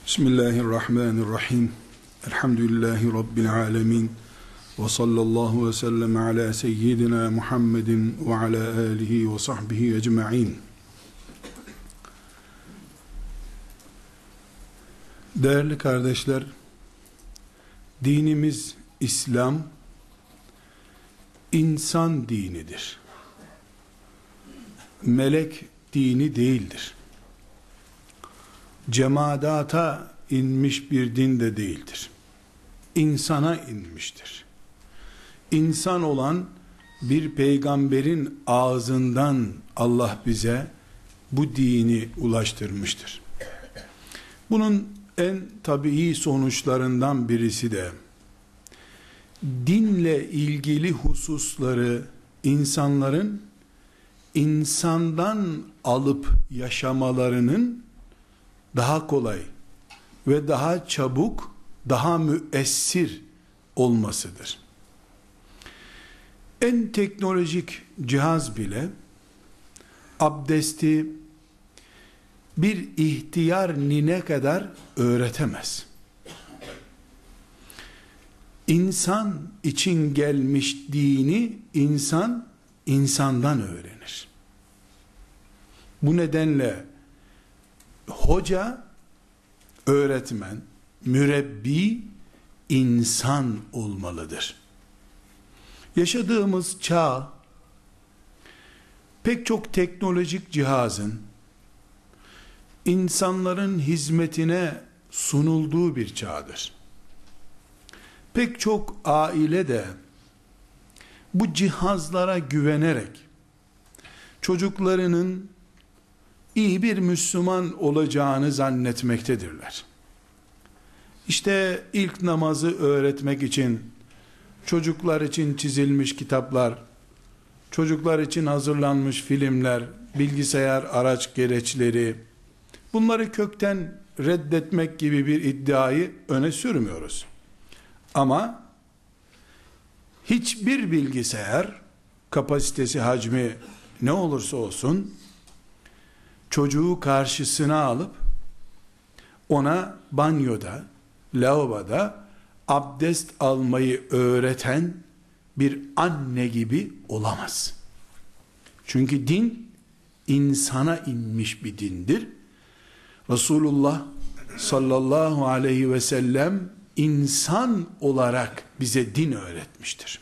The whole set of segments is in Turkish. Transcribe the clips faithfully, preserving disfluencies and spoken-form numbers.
Bismillahirrahmanirrahim. Elhamdülillahi Rabbil alemin. Ve sallallahu ve sellem ala seyyidina Muhammedin ve ala alihi ve sahbihi ecma'in. Değerli kardeşler, dinimiz İslam, insan dinidir. Melek dini değildir. Cemadata inmiş bir din de değildir. İnsana inmiştir. İnsan olan bir peygamberin ağzından Allah bize bu dini ulaştırmıştır. Bunun en tabii sonuçlarından birisi de dinle ilgili hususları insanların insandan alıp yaşamalarının daha kolay ve daha çabuk, daha müessir olmasıdır. En teknolojik cihaz bile abdesti bir ihtiyar nine kadar öğretemez. İnsan için gelmiş dini insan insandan öğrenir. Bu nedenle hoca, öğretmen, mürebbi insan olmalıdır. Yaşadığımız çağ pek çok teknolojik cihazın insanların hizmetine sunulduğu bir çağdır. Pek çok aile de bu cihazlara güvenerek çocuklarının iyi bir Müslüman olacağını zannetmektedirler. İşte ilk namazı öğretmek için çocuklar için çizilmiş kitaplar, çocuklar için hazırlanmış filmler, bilgisayar araç gereçleri, bunları kökten reddetmek gibi bir iddiayı öne sürmüyoruz. Ama hiçbir bilgisayar, kapasitesi, hacmi ne olursa olsun, çocuğu karşısına alıp ona banyoda, lavaboda abdest almayı öğreten bir anne gibi olamaz. Çünkü din insana inmiş bir dindir. Resulullah sallallahu aleyhi ve sellem insan olarak bize din öğretmiştir.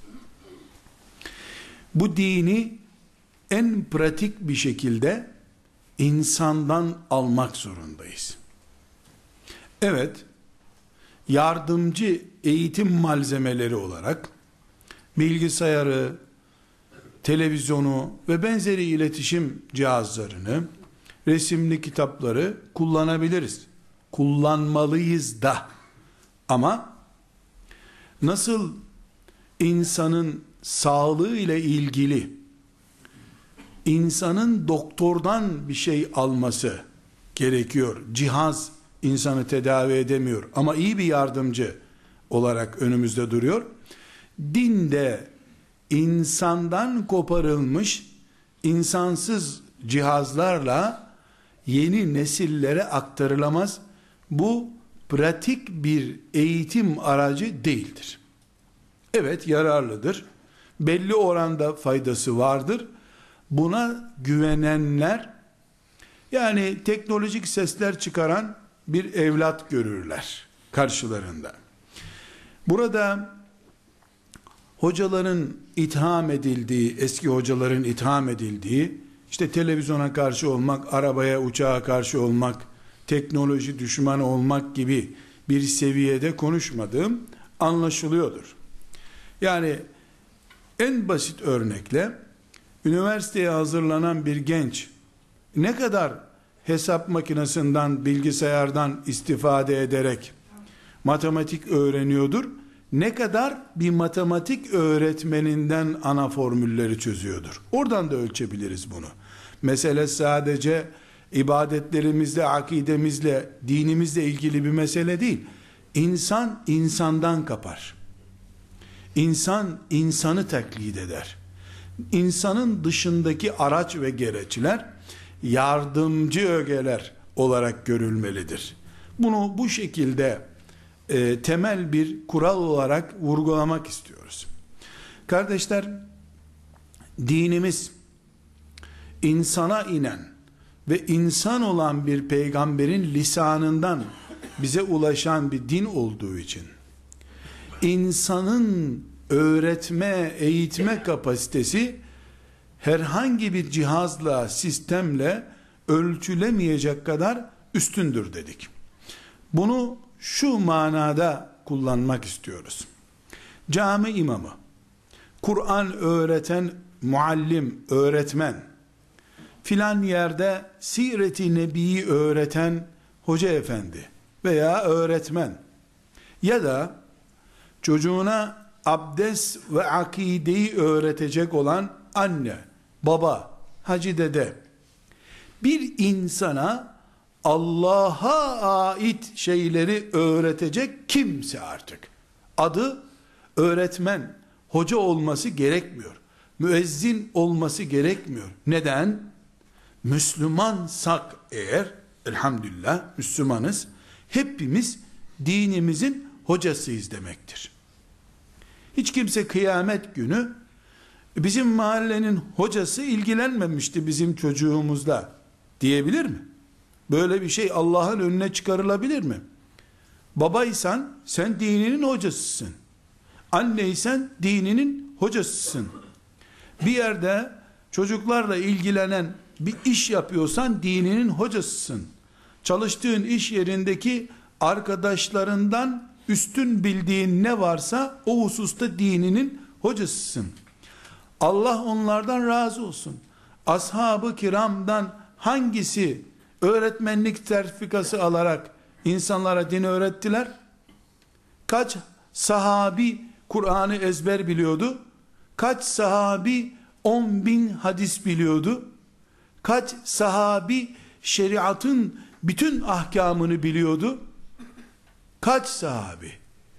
Bu dini en pratik bir şekilde insandan almak zorundayız. Evet, yardımcı eğitim malzemeleri olarak bilgisayarı, televizyonu ve benzeri iletişim cihazlarını, resimli kitapları kullanabiliriz. Kullanmalıyız da. Ama nasıl insanın sağlığı ile ilgili insanın doktordan bir şey alması gerekiyor. Cihaz insanı tedavi edemiyor ama iyi bir yardımcı olarak önümüzde duruyor. Din de insandan koparılmış insansız cihazlarla yeni nesillere aktarılamaz. Bu pratik bir eğitim aracı değildir. Evet, yararlıdır. Belli oranda faydası vardır. Buna güvenenler, yani teknolojik sesler çıkaran bir evlat görürler karşılarında. Burada hocaların itham edildiği, eski hocaların itham edildiği, işte televizyona karşı olmak, arabaya, uçağa karşı olmak, teknoloji düşmanı olmak gibi bir seviyede konuşmadığım anlaşılıyordur. Yani en basit örnekle, üniversiteye hazırlanan bir genç ne kadar hesap makinesinden, bilgisayardan istifade ederek matematik öğreniyordur, ne kadar bir matematik öğretmeninden ana formülleri çözüyordur. Oradan da ölçebiliriz bunu. Mesele sadece ibadetlerimizle, akidemizle, dinimizle ilgili bir mesele değil. İnsan insandan kapar. İnsan insanı taklit eder. İnsanın dışındaki araç ve gereçler yardımcı ögeler olarak görülmelidir. Bunu bu şekilde e, temel bir kural olarak vurgulamak istiyoruz. Kardeşler, dinimiz insana inen ve insan olan bir peygamberin lisanından bize ulaşan bir din olduğu için insanın öğretme, eğitme kapasitesi herhangi bir cihazla, sistemle ölçülemeyecek kadar üstündür dedik. Bunu şu manada kullanmak istiyoruz. Cami imamı, Kur'an öğreten muallim, öğretmen, filan yerde siret-i nebiyi öğreten hoca efendi veya öğretmen ya da çocuğuna abdest ve akideyi öğretecek olan anne, baba, hacı dede, bir insana Allah'a ait şeyleri öğretecek kimse artık, adı öğretmen, hoca olması gerekmiyor. Müezzin olması gerekmiyor. Neden? Müslümansak eğer, elhamdülillah Müslümanız, hepimiz dinimizin hocasıyız demektir. Hiç kimse kıyamet günü bizim mahallenin hocası ilgilenmemişti bizim çocuğumuzla diyebilir mi? Böyle bir şey Allah'ın önüne çıkarılabilir mi? Babaysan sen dininin hocasısın. Anneysen dininin hocasısın. Bir yerde çocuklarla ilgilenen bir iş yapıyorsan dininin hocasısın. Çalıştığın iş yerindeki arkadaşlarından üstün bildiğin ne varsa o hususta dininin hocasısın. Allah onlardan razı olsun. Ashab-ı kiramdan hangisi öğretmenlik sertifikası alarak insanlara din öğrettiler? Kaç sahabi Kur'an'ı ezber biliyordu? Kaç sahabi on bin hadis biliyordu? Kaç sahabi şeriatın bütün ahkamını biliyordu? Kaç sahabi?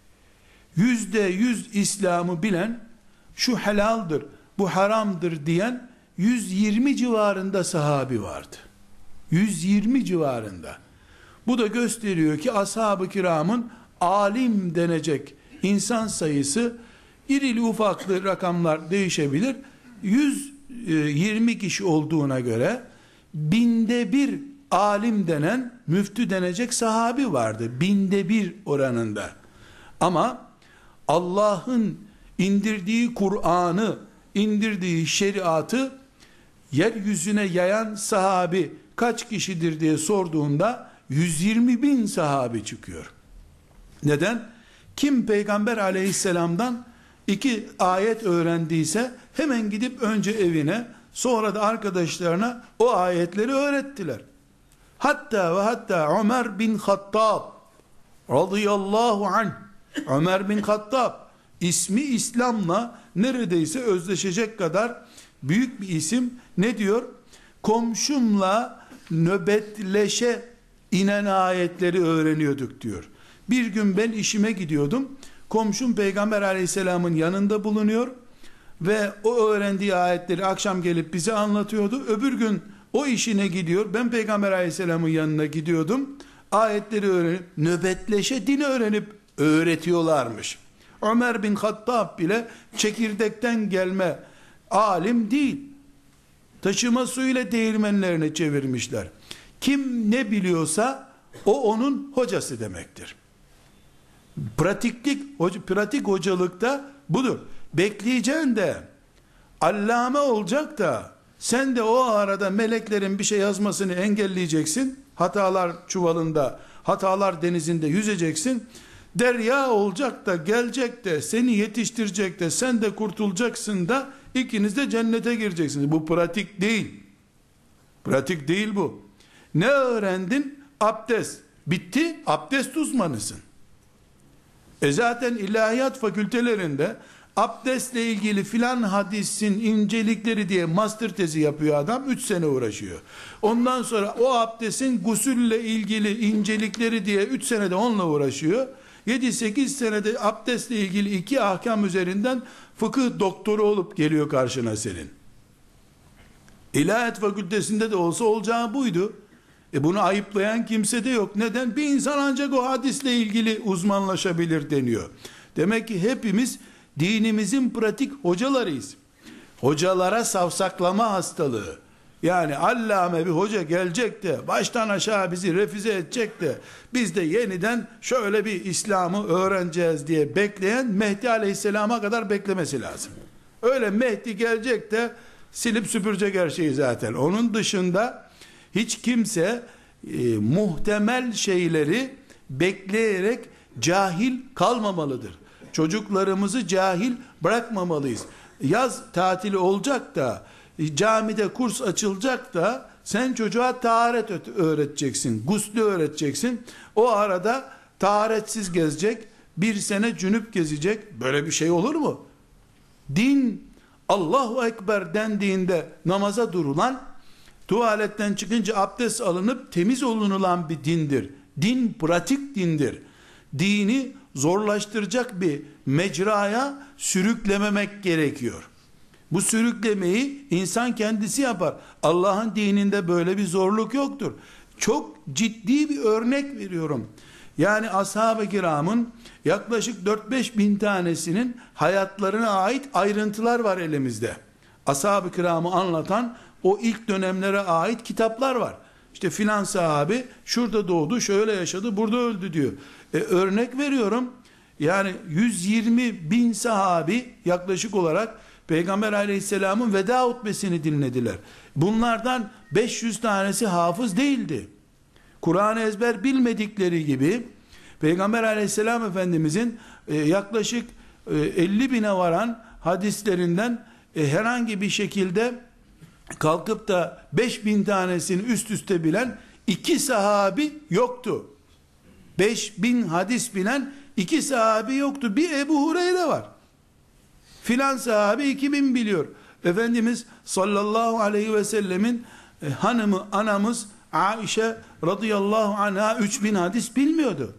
Yüzde yüz İslam'ı bilen, şu helaldir, bu haramdır diyen yüz yirmi civarında sahabi vardı. yüz yirmi civarında. Bu da gösteriyor ki ashab-ı kiramın alim denecek insan sayısı, irili ufaklı rakamlar değişebilir, yüz yirmi kişi olduğuna göre binde bir alim denen, müftü denecek sahabi vardı. Binde bir oranında. Ama Allah'ın indirdiği Kur'an'ı, indirdiği şeriatı yeryüzüne yayan sahabi kaç kişidir diye sorduğunda yüz yirmi bin sahabi çıkıyor. Neden? Kim Peygamber aleyhisselamdan iki ayet öğrendiyse hemen gidip önce evine, sonra da arkadaşlarına o ayetleri öğrettiler. Hatta ve hatta Ömer bin Hattab radıyallahu anh, Ömer bin Hattab ismi İslam'la neredeyse özdeşecek kadar büyük bir isim. Ne diyor? Komşumla nöbetleşe inen ayetleri öğreniyorduk diyor. Bir gün ben işime gidiyordum. Komşum Peygamber aleyhisselamın yanında bulunuyor ve o öğrendiği ayetleri akşam gelip bize anlatıyordu. Öbür gün o işine gidiyor. Ben Peygamber aleyhisselamın yanına gidiyordum. Ayetleri öğrenip nöbetleşe din öğrenip öğretiyorlarmış. Ömer bin Hattab bile çekirdekten gelme alim değil. Taşıma suyuyla değirmenlerine çevirmişler. Kim ne biliyorsa o onun hocası demektir. Pratiklik, pratik hocalıkta budur. Bekleyeceksin de allame olacak da sen de o arada meleklerin bir şey yazmasını engelleyeceksin. Hatalar çuvalında, hatalar denizinde yüzeceksin. Derya olacak da gelecek de seni yetiştirecek de sen de kurtulacaksın da ikiniz de cennete gireceksiniz. Bu pratik değil. Pratik değil bu. Ne öğrendin? Abdest. Bitti. Abdest uzmanısın. E zaten ilahiyat fakültelerinde abdestle ilgili filan hadisin incelikleri diye master tezi yapıyor adam. üç sene uğraşıyor. Ondan sonra o abdestin gusülle ilgili incelikleri diye üç senede onunla uğraşıyor. yedi sekiz senede abdestle ilgili iki ahkam üzerinden fıkıh doktoru olup geliyor karşına senin. İlahiyat fakültesinde de olsa olacağı buydu. E bunu ayıplayan kimse de yok. Neden? Bir insan ancak o hadisle ilgili uzmanlaşabilir deniyor. Demek ki hepimiz dinimizin pratik hocalarıyız. Hocalara savsaklama hastalığı. Yani allame bir hoca gelecek de baştan aşağı bizi refüze edecek de biz de yeniden şöyle bir İslam'ı öğreneceğiz diye bekleyen Mehdi Aleyhisselam'a kadar beklemesi lazım. Öyle Mehdi gelecek de silip süpürecek her şeyi zaten. Onun dışında hiç kimse e, muhtemel şeyleri bekleyerek cahil kalmamalıdır. Çocuklarımızı cahil bırakmamalıyız. Yaz tatili olacak da camide kurs açılacak da sen çocuğa taharet öğreteceksin, guslü öğreteceksin. O arada taharetsiz gezecek, bir sene cünüp gezecek. Böyle bir şey olur mu? Din, Allahu Ekber dendiğinde namaza durulan, tuvaletten çıkınca abdest alınıp temiz olunulan bir dindir. Din pratik dindir. Dini zorlaştıracak bir mecraya sürüklememek gerekiyor. Bu sürüklemeyi insan kendisi yapar. Allah'ın dininde böyle bir zorluk yoktur. Çok ciddi bir örnek veriyorum. Yani ashab-ı kiramın yaklaşık dört beş bin tanesinin hayatlarına ait ayrıntılar var elimizde. Ashab-ı kiramı anlatan o ilk dönemlere ait kitaplar var. İşte filan sahabi şurada doğdu, şöyle yaşadı, burada öldü diyor. E, örnek veriyorum. Yani yüz yirmi bin sahabi yaklaşık olarak Peygamber aleyhisselamın veda hutbesini dinlediler. Bunlardan beş yüz tanesi hafız değildi. Kur'an-ı ezber bilmedikleri gibi Peygamber aleyhisselam efendimizin e, yaklaşık e, elli bine varan hadislerinden e, herhangi bir şekilde kalkıp da beş bin tanesini üst üste bilen iki sahabi yoktu. beş bin hadis bilen iki sahabi yoktu. Bir Ebu Hureyre var. Filan sahabi iki bin biliyor. Efendimiz sallallahu aleyhi ve sellemin e, hanımı, anamız Aişe radıyallahu anha üç bin hadis bilmiyordu.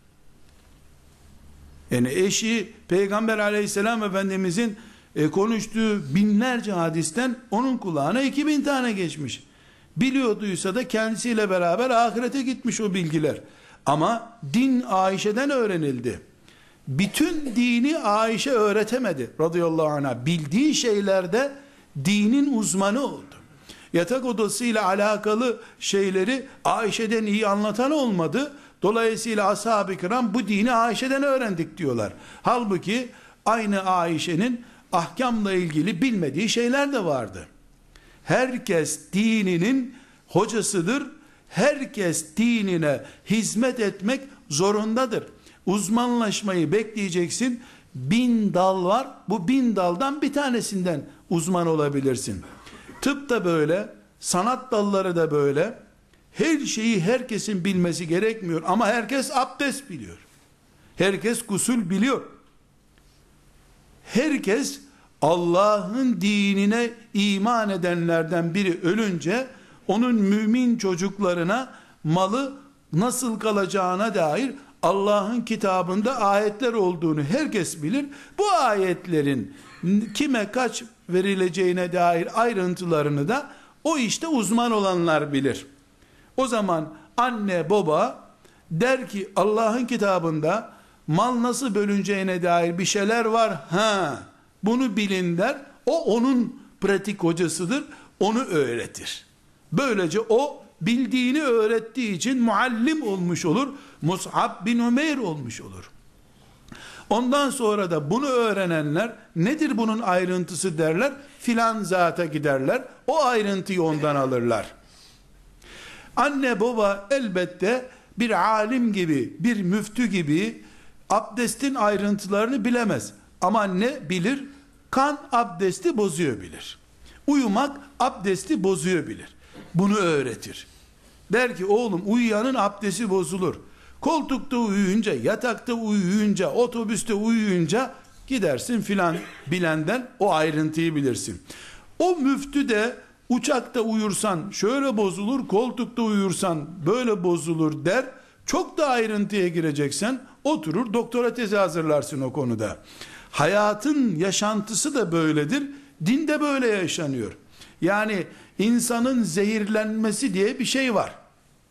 Yani eşi Peygamber aleyhisselam efendimizin e, konuştuğu binlerce hadisten onun kulağına iki bin tane geçmiş. Biliyorduysa da kendisiyle beraber ahirete gitmiş o bilgiler. Ama din Ayşe'den öğrenildi. Bütün dini Ayşe öğretemedi radıyallahu anh'a. Bildiği şeylerde dinin uzmanı oldu. Yatak odasıyla alakalı şeyleri Ayşe'den iyi anlatan olmadı. Dolayısıyla ashab-ı kiram bu dini Ayşe'den öğrendik diyorlar. Halbuki aynı Ayşe'nin ahkamla ilgili bilmediği şeyler de vardı. Herkes dininin hocasıdır. Herkes dinine hizmet etmek zorundadır. Uzmanlaşmayı bekleyeceksin. Bin dal var. Bu bin daldan bir tanesinden uzman olabilirsin. Tıp da böyle, sanat dalları da böyle. Her şeyi herkesin bilmesi gerekmiyor ama herkes abdest biliyor. Herkes gusül biliyor. Herkes Allah'ın dinine iman edenlerden biri ölünce onun mümin çocuklarına malı nasıl kalacağına dair Allah'ın kitabında ayetler olduğunu herkes bilir. Bu ayetlerin kime kaç verileceğine dair ayrıntılarını da o işte uzman olanlar bilir. O zaman anne baba der ki Allah'ın kitabında mal nasıl bölüneceğine dair bir şeyler var. Ha, bunu bilin der. O onun pratik hocasıdır. Onu öğretir. Böylece o bildiğini öğrettiği için muallim olmuş olur. Mus'ab bin Umeyr olmuş olur. Ondan sonra da bunu öğrenenler nedir bunun ayrıntısı derler. Filan zata giderler. O ayrıntıyı ondan alırlar. Anne baba elbette bir alim gibi, bir müftü gibi abdestin ayrıntılarını bilemez. Ama ne bilir? Kan abdesti bozuyor bilir. Uyumak abdesti bozuyor bilir. Bunu öğretir. Der ki oğlum uyuyanın abdesti bozulur. Koltukta uyuyunca, yatakta uyuyunca, otobüste uyuyunca gidersin filan bilenden o ayrıntıyı bilirsin. O müftü de uçakta uyursan şöyle bozulur, koltukta uyursan böyle bozulur der. Çok da ayrıntıya gireceksen oturur doktora tezi hazırlarsın o konuda. Hayatın yaşantısı da böyledir. Din de böyle yaşanıyor. Yani insanın zehirlenmesi diye bir şey var.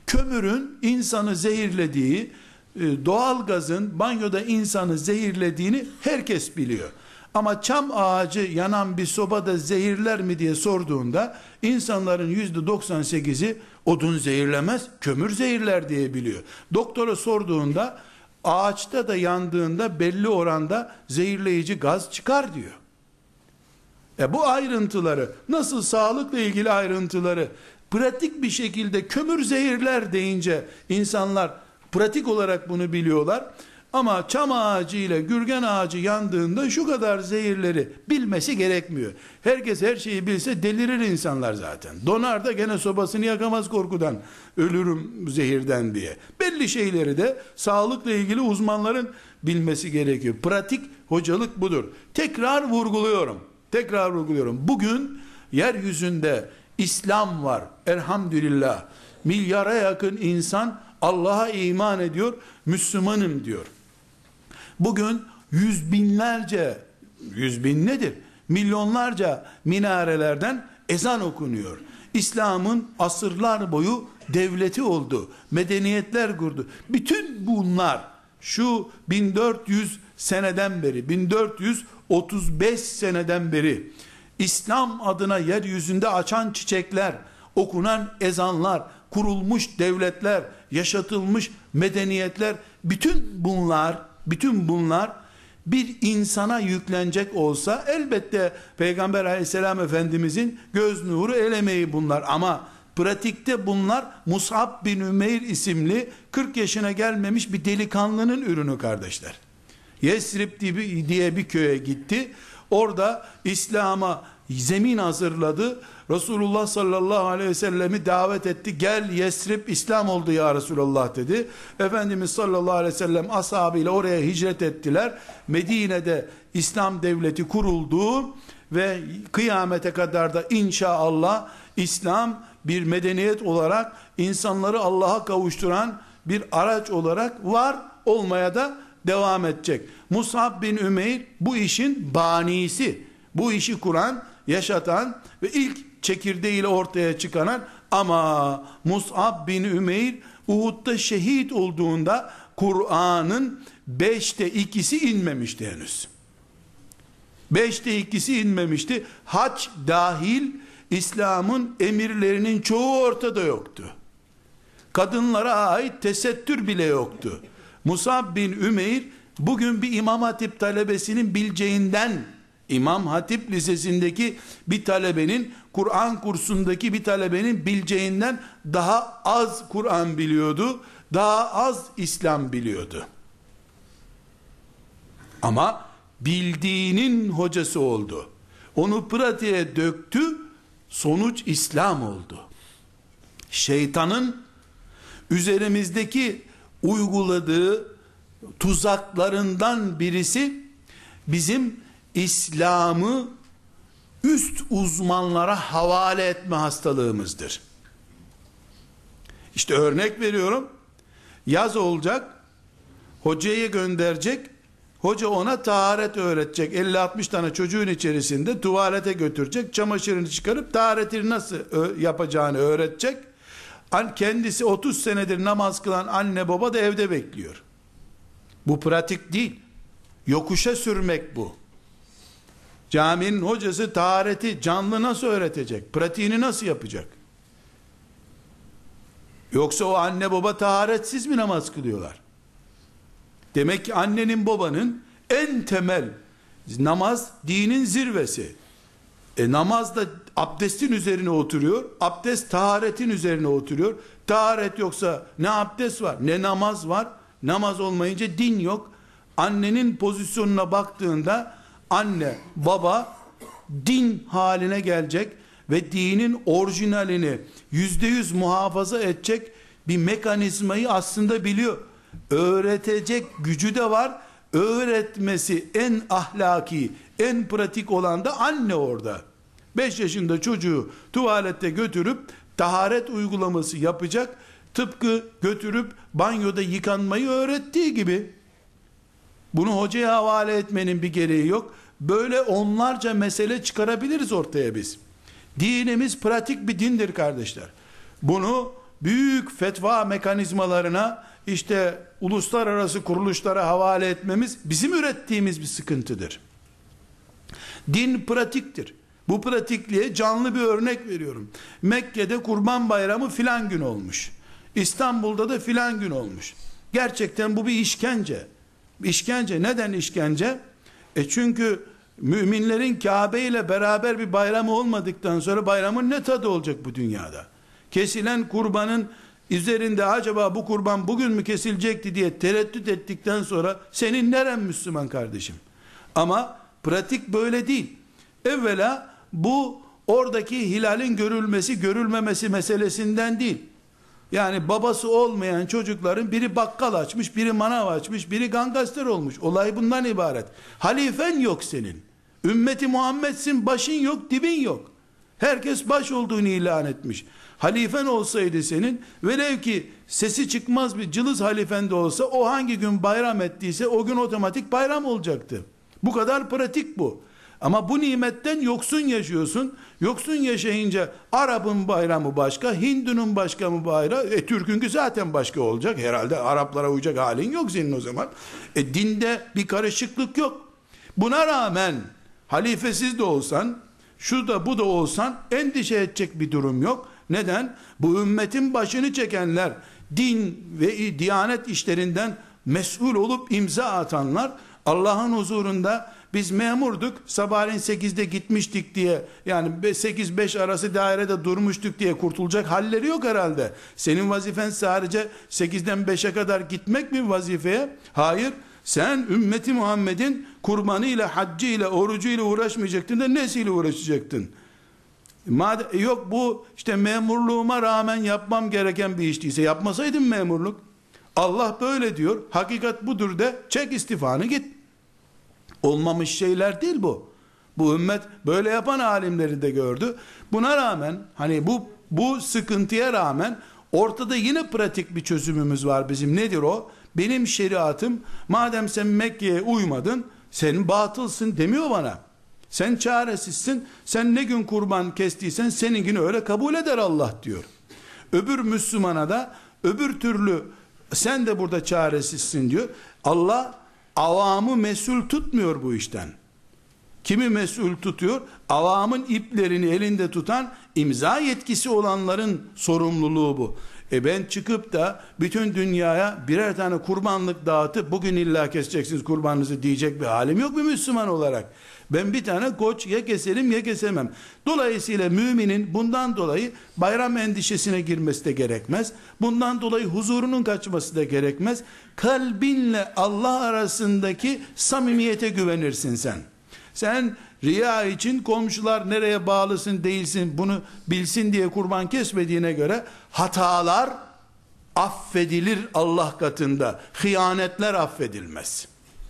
kömürün insanı zehirlediği, doğalgazın banyoda insanı zehirlediğini herkes biliyor. Ama çam ağacı yanan bir sobada zehirler mi diye sorduğunda insanların yüzde doksan sekizi odun zehirlemez, kömür zehirler diye biliyor. Doktora sorduğunda ağaçta da yandığında belli oranda zehirleyici gaz çıkar diyor. E bu ayrıntıları, nasıl sağlıkla ilgili ayrıntıları pratik bir şekilde kömür zehirler deyince insanlar pratik olarak bunu biliyorlar. Ama çam ağacı ile gürgen ağacı yandığında şu kadar zehirleri bilmesi gerekmiyor. Herkes her şeyi bilse delirir insanlar zaten. Donar da gene sobasını yakamaz korkudan, ölürüm zehirden diye. Belli şeyleri de sağlıkla ilgili uzmanların bilmesi gerekiyor. Pratik hocalık budur. Tekrar vurguluyorum. Tekrar vurguluyorum. Bugün yeryüzünde İslam var. Elhamdülillah. Milyara yakın insan Allah'a iman ediyor, Müslümanım diyor. Bugün yüz binlerce, yüz bin nedir? Milyonlarca minarelerden ezan okunuyor. İslam'ın asırlar boyu devleti oldu, medeniyetler kurdu. Bütün bunlar şu bin dört yüz seneden beri, bin dört yüz otuz beş seneden beri İslam adına yeryüzünde açan çiçekler, okunan ezanlar, kurulmuş devletler, yaşatılmış medeniyetler, bütün bunlar, bütün bunlar bir insana yüklenecek olsa elbette Peygamber aleyhisselam efendimizin göz nuru el emeği bunlar, ama pratikte bunlar Mus'ab bin Ümeyr isimli kırk yaşına gelmemiş bir delikanlının ürünü kardeşler. Yesrib diye bir köye gitti. Orada İslam'a zemin hazırladı. Resulullah sallallahu aleyhi ve sellemi davet etti. Gel Yesrib İslam oldu ya Resulullah dedi. Efendimiz sallallahu aleyhi ve sellem ashabıyla oraya hicret ettiler. Medine'de İslam devleti kuruldu ve kıyamete kadar da inşallah İslam bir medeniyet olarak insanları Allah'a kavuşturan bir araç olarak var, olmaya da devam edecek. Mus'ab bin Ümeyr bu işin banisi, bu işi kuran, yaşatan ve ilk çekirdeğiyle ortaya çıkaran, ama Mus'ab bin Ümeyr Uhud'da şehit olduğunda Kur'an'ın beşte ikisi inmemişti henüz. Beşte ikisi inmemişti. Hac dahil İslam'ın emirlerinin çoğu ortada yoktu. Kadınlara ait tesettür bile yoktu. Mus'ab bin Ümeyr bugün bir İmam Hatip talebesinin bileceğinden, İmam Hatip Lisesi'ndeki bir talebenin, Kur'an kursundaki bir talebenin bileceğinden daha az Kur'an biliyordu, daha az İslam biliyordu. Ama bildiğinin hocası oldu. Onu pratiğe döktü, sonuç İslam oldu. Şeytanın üzerimizdeki uyguladığı tuzaklarından birisi bizim İslam'ı üst uzmanlara havale etme hastalığımızdır. İşte örnek veriyorum. Yaz olacak, hocaya gönderecek, hoca ona taharet öğretecek. elli altmış tane çocuğun içerisinde tuvalete götürecek, çamaşırını çıkarıp taharetini nasıl yapacağını öğretecek. Kendisi otuz senedir namaz kılan anne baba da evde bekliyor. Bu pratik değil. Yokuşa sürmek bu. Caminin hocası tahareti canlı nasıl öğretecek? Pratiğini nasıl yapacak? Yoksa o anne baba taharetsiz mi namaz kılıyorlar? Demek ki annenin babanın en temel namaz dinin zirvesi. E namaz da abdestin üzerine oturuyor. Abdest taharetin üzerine oturuyor. Taharet yoksa ne abdest var, ne namaz var. Namaz olmayınca din yok. Annenin pozisyonuna baktığında anne, baba din haline gelecek ve dinin orijinalini yüzde yüz muhafaza edecek bir mekanizmayı aslında biliyor. Öğretecek gücü de var. Öğretmesi en ahlaki, en pratik olan da anne orada. beş yaşında çocuğu tuvalette götürüp taharet uygulaması yapacak. Tıpkı götürüp banyoda yıkanmayı öğrettiği gibi. Bunu hocaya havale etmenin bir gereği yok. Böyle onlarca mesele çıkarabiliriz ortaya biz. Dinimiz pratik bir dindir kardeşler. Bunu büyük fetva mekanizmalarına, işte uluslararası kuruluşlara havale etmemiz bizim ürettiğimiz bir sıkıntıdır. Din pratiktir. Bu pratikliğe canlı bir örnek veriyorum. Mekke'de Kurban Bayramı filan gün olmuş. İstanbul'da da filan gün olmuş. Gerçekten bu bir işkence. İşkence. Neden işkence? E çünkü müminlerin Kabe ile beraber bir bayramı olmadıktan sonra bayramın ne tadı olacak bu dünyada? Kesilen kurbanın üzerinde acaba bu kurban bugün mü kesilecekti diye tereddüt ettikten sonra senin neren Müslüman kardeşim? Ama pratik böyle değil. Evvela bu oradaki hilalin görülmesi görülmemesi meselesinden değil. Yani babası olmayan çocukların biri bakkal açmış, biri manav açmış, biri gangster olmuş. Olay bundan ibaret. Halifen yok senin. Ümmeti Muhammed'sin, başın yok, dibin yok. Herkes baş olduğunu ilan etmiş. Halifen olsaydı senin, velev ki sesi çıkmaz bir cılız halifen de olsa, o hangi gün bayram ettiyse o gün otomatik bayram olacaktı. Bu kadar pratik bu. Ama bu nimetten yoksun yaşıyorsun. Yoksun yaşayınca Arap'ın bayramı başka, Hindu'nun başka mı bayrağı? E Türk'ünkü zaten başka olacak. Herhalde Araplara uyacak halin yok senin o zaman. E dinde bir karışıklık yok. Buna rağmen halifesiz de olsan, şu da bu da olsan endişe edecek bir durum yok. Neden? Bu ümmetin başını çekenler, din ve diyanet işlerinden mesul olup imza atanlar, Allah'ın huzurunda biz memurduk, sabahleyin sekizde gitmiştik diye, yani sekiz beş arası dairede durmuştuk diye kurtulacak halleri yok herhalde. Senin vazifen sadece sekizden beşe kadar gitmek mi vazifeye? Hayır. Sen ümmeti Muhammed'in kurbanıyla, haccıyla, orucuyla uğraşmayacaktın da nesiyle uğraşacaktın? Madem, yok bu işte memurluğuma rağmen yapmam gereken bir iştiyse yapmasaydın memurluk. Allah böyle diyor. Hakikat budur de çek istifanı git. Olmamış şeyler değil bu. Bu ümmet böyle yapan alimleri de gördü. Buna rağmen hani bu bu sıkıntıya rağmen ortada yine pratik bir çözümümüz var bizim. Nedir o? Benim şeriatım, madem sen Mekke'ye uymadın, sen batılsın demiyor bana. Sen çaresizsin. Sen ne gün kurban kestiysen senin günü öyle kabul eder Allah diyor. Öbür Müslümana da öbür türlü sen de burada çaresizsin diyor. Allah avamı mesul tutmuyor bu işten. Kimi mesul tutuyor? Avamın iplerini elinde tutan, imza yetkisi olanların sorumluluğu bu. E ben çıkıp da bütün dünyaya birer tane kurbanlık dağıtıp bugün illa keseceksiniz kurbanınızı diyecek bir halim yok bir Müslüman olarak. Ben bir tane koç ya keserim ya kesemem. Dolayısıyla müminin bundan dolayı bayram endişesine girmesi de gerekmez. Bundan dolayı huzurunun kaçması da gerekmez. Kalbinle Allah arasındaki samimiyete güvenirsin sen. Sen riya için komşular nereye bağlısın değilsin bunu bilsin diye kurban kesmediğine göre hatalar affedilir Allah katında. Hıyanetler affedilmez.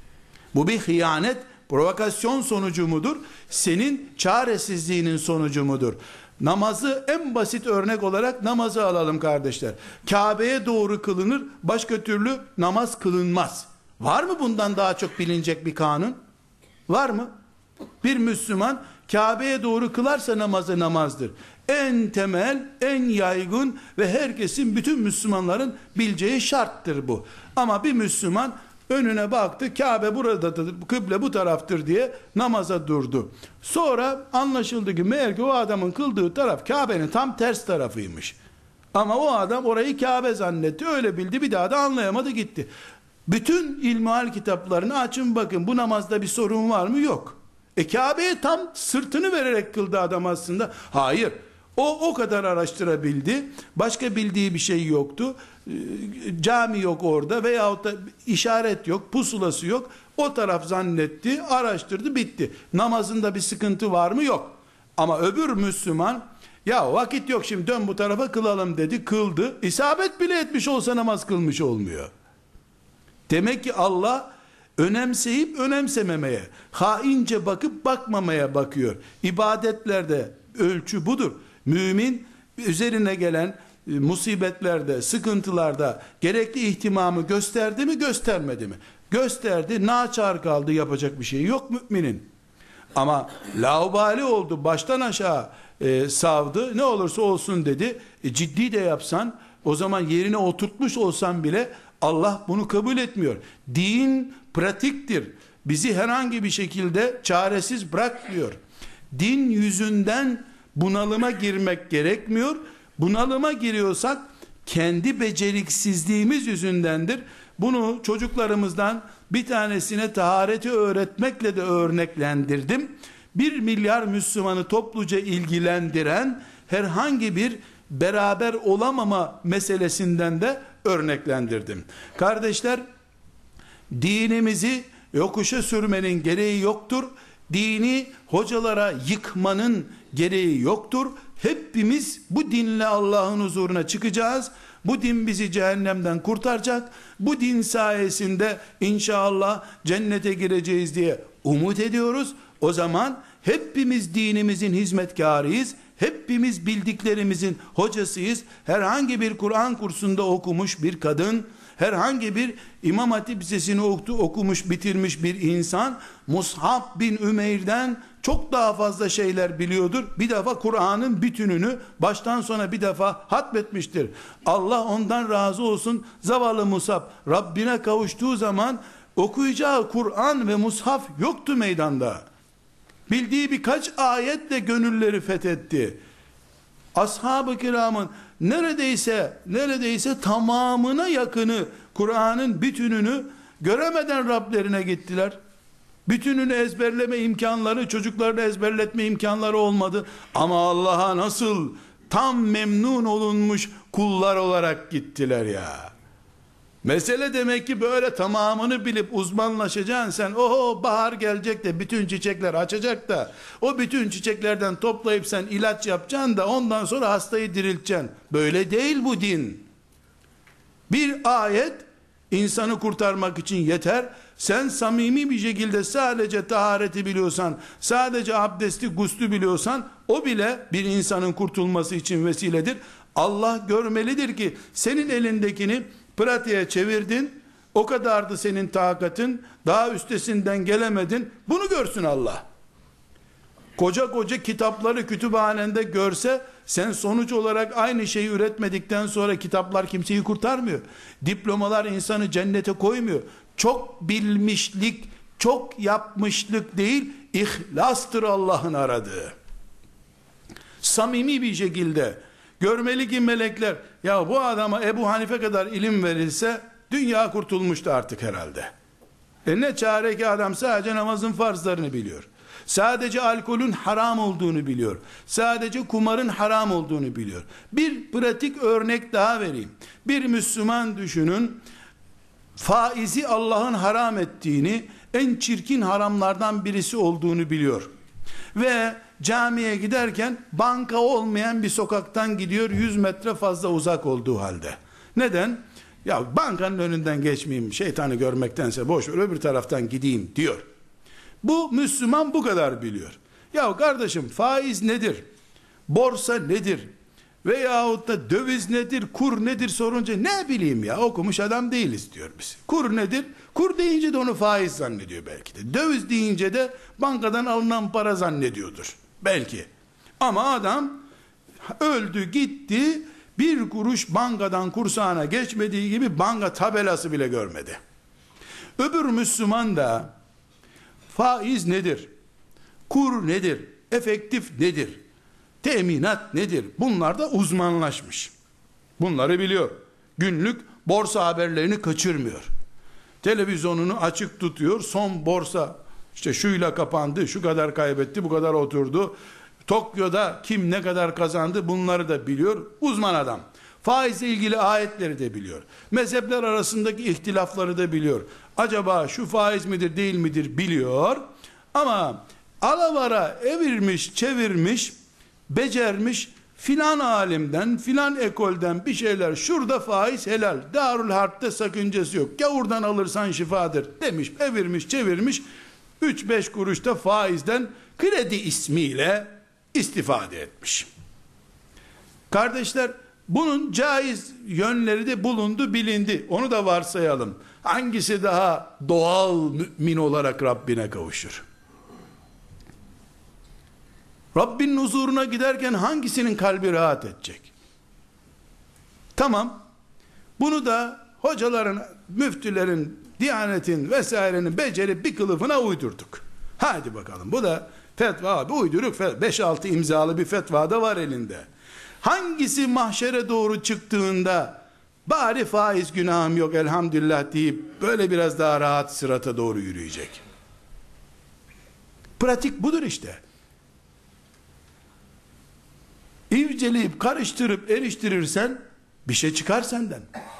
Bu bir hıyanet, provokasyon sonucu mudur? Senin çaresizliğinin sonucu mudur? Namazı en basit örnek olarak namazı alalım kardeşler. Kabe'ye doğru kılınır, başka türlü namaz kılınmaz. Var mı bundan daha çok bilinecek bir kanun? Var mı? Bir Müslüman Kabe'ye doğru kılarsa namazı namazdır. En temel, en yaygın ve herkesin, bütün Müslümanların bileceği şarttır bu. Ama bir Müslüman önüne baktı, Kabe buradadır, kıble bu taraftır diye namaza durdu. Sonra anlaşıldı ki meğer ki o adamın kıldığı taraf Kabe'nin tam ters tarafıymış. Ama o adam orayı Kabe zannetti, öyle bildi, bir daha da anlayamadı gitti. Bütün ilmihal kitaplarını açın bakın, bu namazda bir sorun var mı? Yok. E Kabe'ye tam sırtını vererek kıldı adam aslında. Hayır. O o kadar araştırabildi. Başka bildiği bir şey yoktu. E, cami yok orada veyahut da işaret yok, pusulası yok. O taraf zannetti, araştırdı, bitti. Namazında bir sıkıntı var mı? Yok. Ama öbür Müslüman, ya vakit yok şimdi dön bu tarafa kılalım dedi, kıldı. İsabet bile etmiş olsa namaz kılmış olmuyor. Demek ki Allah önemseyip önemsememeye, haince bakıp bakmamaya bakıyor. İbadetlerde ölçü budur. Mümin üzerine gelen musibetlerde, sıkıntılarda gerekli ihtimamı gösterdi mi, göstermedi mi? Gösterdi, naçar kaldı, yapacak bir şey yok müminin. Ama laubali oldu, baştan aşağı e, savdı, ne olursa olsun dedi. E, ciddi de yapsan, o zaman yerine oturtmuş olsan bile Allah bunu kabul etmiyor. Din pratiktir. Bizi herhangi bir şekilde çaresiz bırakmıyor. Din yüzünden bunalıma girmek gerekmiyor. Bunalıma giriyorsak kendi beceriksizliğimiz yüzündendir. Bunu çocuklarımızdan bir tanesine tahareti öğretmekle de örneklendirdim. Bir milyar Müslümanı topluca ilgilendiren herhangi bir beraber olamama meselesinden de örneklendirdim. Kardeşler, dinimizi yokuşa sürmenin gereği yoktur. Dini hocalara yıkmanın gereği yoktur. Hepimiz bu dinle Allah'ın huzuruna çıkacağız. Bu din bizi cehennemden kurtaracak. Bu din sayesinde inşallah cennete gireceğiz diye umut ediyoruz. O zaman hepimiz dinimizin hizmetkarıyız. Hepimiz bildiklerimizin hocasıyız. Herhangi bir Kur'an kursunda okumuş bir kadın, herhangi bir İmam Hatip Lisesi'ni okumuş bitirmiş bir insan Mus'ab bin Ümeyr'den çok daha fazla şeyler biliyordur. Bir defa Kur'an'ın bütününü baştan sona bir defa hatmetmiştir. Allah ondan razı olsun. Zavallı Mus'ab Rabbine kavuştuğu zaman okuyacağı Kur'an ve mushaf yoktu meydanda. Bildiği birkaç ayetle gönülleri fethetti. Ashab-ı kiramın neredeyse neredeyse tamamına yakını Kur'an'ın bütününü göremeden Rablerine gittiler. Bütününü ezberleme imkanları, çocuklarını ezberletme imkanları olmadı. Ama Allah'a nasıl tam memnun olunmuş kullar olarak gittiler ya. Mesele demek ki böyle tamamını bilip uzmanlaşacaksın sen. Oho, bahar gelecek de bütün çiçekler açacak da o bütün çiçeklerden toplayıp sen ilaç yapacaksın da ondan sonra hastayı dirilteceksin. Böyle değil bu din. Bir ayet insanı kurtarmak için yeter. Sen samimi bir şekilde sadece tahareti biliyorsan, sadece abdesti, guslü biliyorsan o bile bir insanın kurtulması için vesiledir. Allah görmelidir ki senin elindekini pratiğe çevirdin, o kadardı senin takatın, daha üstesinden gelemedin, bunu görsün Allah. Koca koca kitapları kütüphanende görse, sen sonuç olarak aynı şeyi üretmedikten sonra kitaplar kimseyi kurtarmıyor. Diplomalar insanı cennete koymuyor. Çok bilmişlik, çok yapmışlık değil, ihlastır Allah'ın aradığı. Samimi bir şekilde görmeli ki melekler, ya bu adama Ebu Hanife kadar ilim verilse dünya kurtulmuştu artık herhalde. E ne çare ki adam sadece namazın farzlarını biliyor. Sadece alkolün haram olduğunu biliyor. Sadece kumarın haram olduğunu biliyor. Bir pratik örnek daha vereyim. Bir Müslüman düşünün, faizi Allah'ın haram ettiğini, en çirkin haramlardan birisi olduğunu biliyor. Ve camiye giderken banka olmayan bir sokaktan gidiyor, yüz metre fazla uzak olduğu halde. Neden? Ya bankanın önünden geçmeyeyim, şeytanı görmektense boş ver öbür taraftan gideyim diyor. Bu Müslüman bu kadar biliyor. Ya kardeşim, faiz nedir? Borsa nedir? Veyahut da döviz nedir? Kur nedir sorunca ne bileyim ya, okumuş adam değiliz diyor biz. Kur nedir? Kur deyince de onu faiz zannediyor belki de. Döviz deyince de bankadan alınan para zannediyordur. Belki. Ama adam öldü gitti, bir kuruş bankadan kursağına geçmediği gibi banka tabelası bile görmedi. Öbür Müslüman da faiz nedir? Kur nedir? Efektif nedir? Teminat nedir? Bunlar da uzmanlaşmış. Bunları biliyor. Günlük borsa haberlerini kaçırmıyor. Televizyonunu açık tutuyor. Son borsa işte şuyla kapandı, şu kadar kaybetti, bu kadar oturdu. Tokyo'da kim ne kadar kazandı, bunları da biliyor. Uzman adam. Faizle ilgili ayetleri de biliyor. Mezhepler arasındaki ihtilafları da biliyor. Acaba şu faiz midir değil midir biliyor. Ama alavara evirmiş, çevirmiş, becermiş, filan alimden, filan ekolden bir şeyler, şurada faiz helal, Darül Harp'te sakıncası yok, gavurdan alırsan şifadır demiş, evirmiş, çevirmiş, üç beş kuruşta faizden kredi ismiyle istifade etmiş. Kardeşler, bunun caiz yönleri de bulundu, bilindi. Onu da varsayalım. Hangisi daha doğal mümin olarak Rabbine kavuşur? Rabbinin huzuruna giderken hangisinin kalbi rahat edecek? Tamam. Bunu da hocaların, müftülerin, diyanetin vesairenin becerip bir kılıfına uydurduk. Hadi bakalım. Bu da fetva abi, uyduruk. beş altı imzalı bir fetva da var elinde. Hangisi mahşere doğru çıktığında bari faiz günahım yok elhamdülillah deyip böyle biraz daha rahat sırata doğru yürüyecek? Pratik budur işte. İvceleyip karıştırıp eriştirirsen bir şey çıkar senden.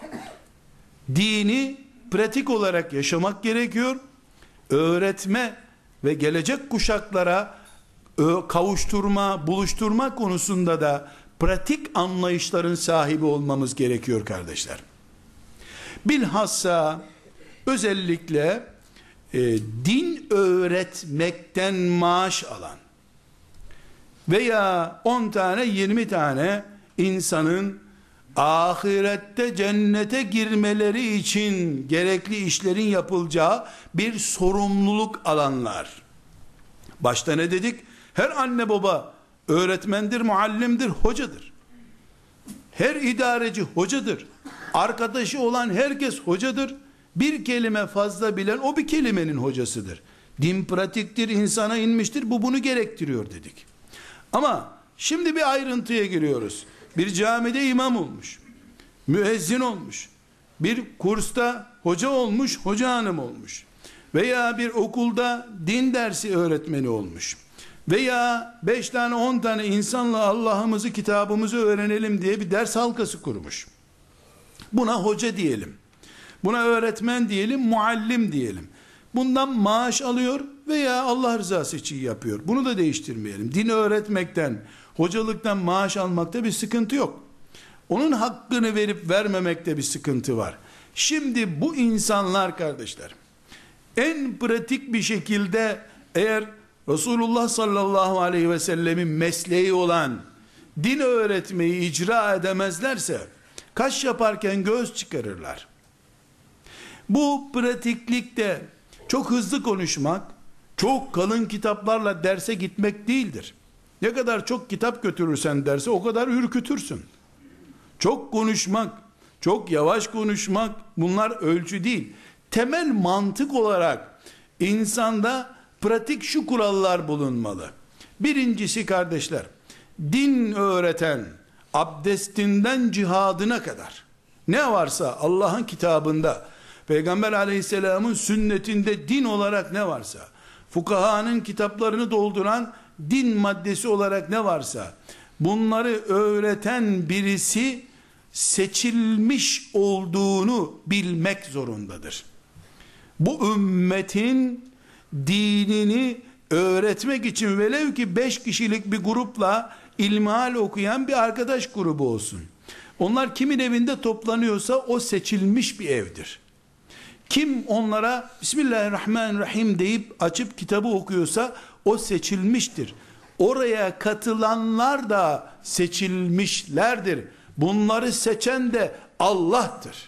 Dini pratik olarak yaşamak gerekiyor. Öğretme ve gelecek kuşaklara kavuşturma, buluşturma konusunda da pratik anlayışların sahibi olmamız gerekiyor kardeşler. Bilhassa özellikle e, din öğretmekten maaş alan veya on tane yirmi tane insanın ahirette cennete girmeleri için gerekli işlerin yapılacağı bir sorumluluk alanlar. Başta ne dedik? Her anne baba öğretmendir, muallimdir, hocadır. Her idareci hocadır. Arkadaşı olan herkes hocadır. Bir kelime fazla bilen o bir kelimenin hocasıdır. Din pratiktir, insana inmiştir. Bu bunu gerektiriyor dedik. Ama şimdi bir ayrıntıya giriyoruz. Bir camide imam olmuş, müezzin olmuş, bir kursta hoca olmuş, hoca hanım olmuş veya bir okulda din dersi öğretmeni olmuş veya beş tane on tane insanla Allah'ımızı, kitabımızı öğrenelim diye bir ders halkası kurmuş. Buna hoca diyelim, buna öğretmen diyelim, muallim diyelim. Bundan maaş alıyor veya Allah rızası için yapıyor. Bunu da değiştirmeyelim. Din öğretmekten, hocalıktan maaş almakta bir sıkıntı yok. Onun hakkını verip vermemekte bir sıkıntı var. Şimdi bu insanlar kardeşler, en pratik bir şekilde eğer Resulullah sallallahu aleyhi ve sellemin mesleği olan din öğretmeyi icra edemezlerse, kaş yaparken göz çıkarırlar. Bu pratiklikte çok hızlı konuşmak, çok kalın kitaplarla derse gitmek değildir. Ne kadar çok kitap götürürsen derse o kadar ürkütürsün. Çok konuşmak, çok yavaş konuşmak bunlar ölçü değil. Temel mantık olarak insanda pratik şu kurallar bulunmalı. Birincisi kardeşler, din öğreten abdestinden cihadına kadar ne varsa Allah'ın kitabında, Peygamber aleyhisselamın sünnetinde din olarak ne varsa, fukahanın kitaplarını dolduran din maddesi olarak ne varsa, bunları öğreten birisi seçilmiş olduğunu bilmek zorundadır. Bu ümmetin dinini öğretmek için velev ki beş kişilik bir grupla ilmihal okuyan bir arkadaş grubu olsun. Onlar kimin evinde toplanıyorsa o seçilmiş bir evdir. Kim onlara Bismillahirrahmanirrahim deyip açıp kitabı okuyorsa o seçilmiştir. Oraya katılanlar da seçilmişlerdir. Bunları seçen de Allah'tır.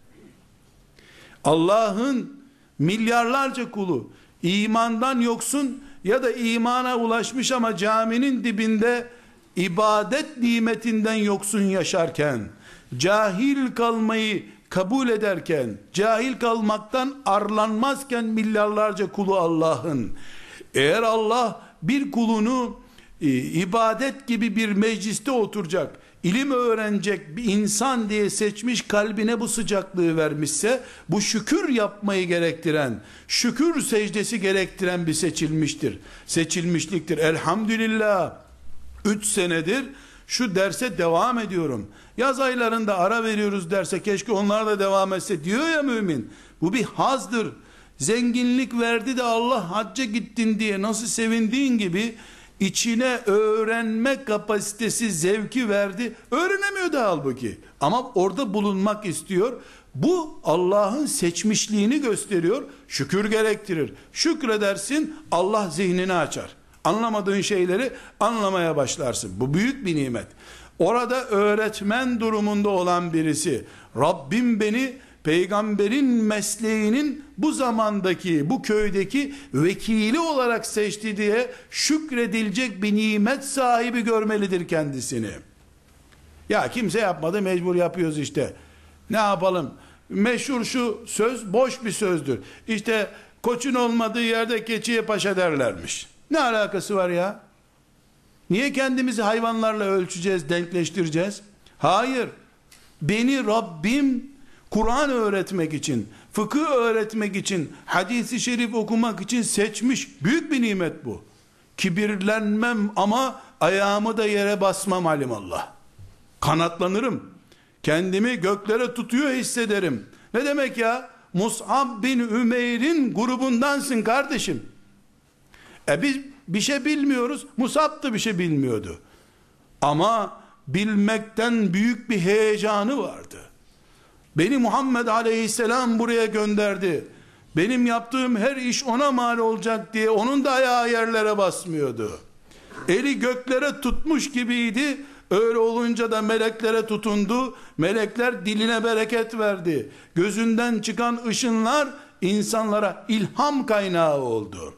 Allah'ın milyarlarca kulu imandan yoksun ya da imana ulaşmış ama caminin dibinde ibadet nimetinden yoksun yaşarken, cahil kalmayı kabul ederken, cahil kalmaktan arlanmazken milyarlarca kulu Allah'ın, eğer Allah bir kulunu e, ibadet gibi bir mecliste oturacak, ilim öğrenecek bir insan diye seçmiş, kalbine bu sıcaklığı vermişse, bu şükür yapmayı gerektiren, şükür secdesi gerektiren bir seçilmiştir. Seçilmişliktir. Elhamdülillah, üç senedir şu derse devam ediyorum. Yaz aylarında ara veriyoruz derse, keşke onlar da devam etse diyor ya mümin. Bu bir hazdır. Zenginlik verdi de Allah hacca gittin diye nasıl sevindiğin gibi, içine öğrenme kapasitesi, zevki verdi. Öğrenemiyor da halbuki. Ama orada bulunmak istiyor. Bu Allah'ın seçmişliğini gösteriyor. Şükür gerektirir. Şükredersin, Allah zihnini açar. Anlamadığın şeyleri anlamaya başlarsın. Bu büyük bir nimet. Orada öğretmen durumunda olan birisi, Rabbim beni peygamberin mesleğinin bu zamandaki, bu köydeki vekili olarak seçti diye şükredilecek bir nimet sahibi görmelidir kendisini. Ya kimse yapmadı, mecbur yapıyoruz işte. Ne yapalım? Meşhur şu söz boş bir sözdür. İşte koçun olmadığı yerde keçiye paşa derlermiş. Ne alakası var ya? Niye kendimizi hayvanlarla ölçeceğiz, denkleştireceğiz? Hayır. Beni Rabbim Kur'an öğretmek için, fıkıh öğretmek için, hadisi şerif okumak için seçmiş. Büyük bir nimet bu. Kibirlenmem ama ayağımı da yere basmam alimallah. Kanatlanırım. Kendimi göklere tutuyor hissederim. Ne demek ya? Mus'ab bin Ümeyr'in grubundansın kardeşim. E biz bir şey bilmiyoruz. Mus'ab da bir şey bilmiyordu. Ama bilmekten büyük bir heyecanı vardı. Beni Muhammed Aleyhisselam buraya gönderdi. Benim yaptığım her iş ona mal olacak diye onun da ayağı yerlere basmıyordu. Eli göklere tutmuş gibiydi. Öyle olunca da meleklere tutundu. Melekler diline bereket verdi. Gözünden çıkan ışınlar insanlara ilham kaynağı oldu.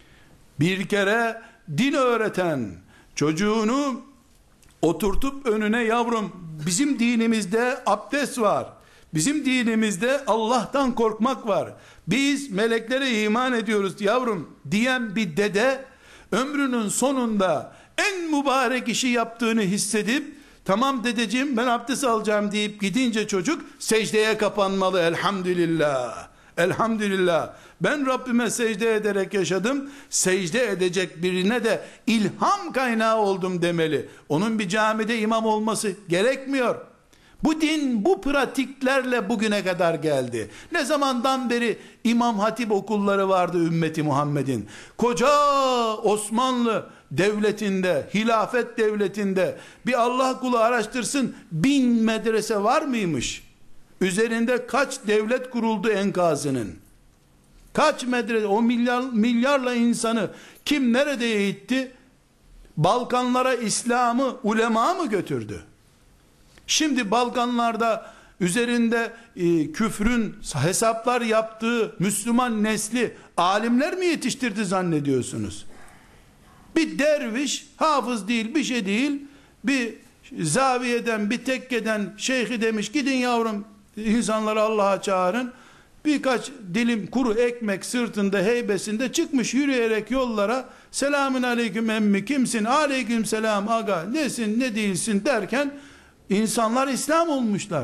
Bir kere din öğreten çocuğunu oturtup önüne, yavrum bizim dinimizde abdest var. Bizim dinimizde Allah'tan korkmak var. Biz meleklere iman ediyoruz yavrum diyen bir dede ömrünün sonunda en mübarek işi yaptığını hissedip tamam dedeciğim ben abdest alacağım deyip gidince çocuk secdeye kapanmalı. Elhamdülillah. Elhamdülillah. Ben Rabbime secde ederek yaşadım. Secde edecek birine de ilham kaynağı oldum demeli. Onun bir camide imam olması gerekmiyor. Bu din bu pratiklerle bugüne kadar geldi. Ne zamandan beri İmam Hatip okulları vardı ümmeti Muhammed'in. Koca Osmanlı devletinde, hilafet devletinde bir Allah kulu araştırsın, bin medrese var mıymış? Üzerinde kaç devlet kuruldu enkazının? Kaç medrese, o milyar, milyarla insanı kim nerede eğitti? Balkanlara İslam'ı ulema mı götürdü? Şimdi Balkanlarda üzerinde e, küfrün hesaplar yaptığı Müslüman nesli alimler mi yetiştirdi zannediyorsunuz? Bir derviş, hafız değil, bir şey değil, bir zaviyeden, bir tekkeden şeyhi demiş, gidin yavrum insanları Allah'a çağırın. Birkaç dilim kuru ekmek sırtında, heybesinde çıkmış yürüyerek yollara, selamün aleyküm emmi, kimsin? Aleyküm selam aga, nesin ne değilsin derken insanlar İslam olmuşlar.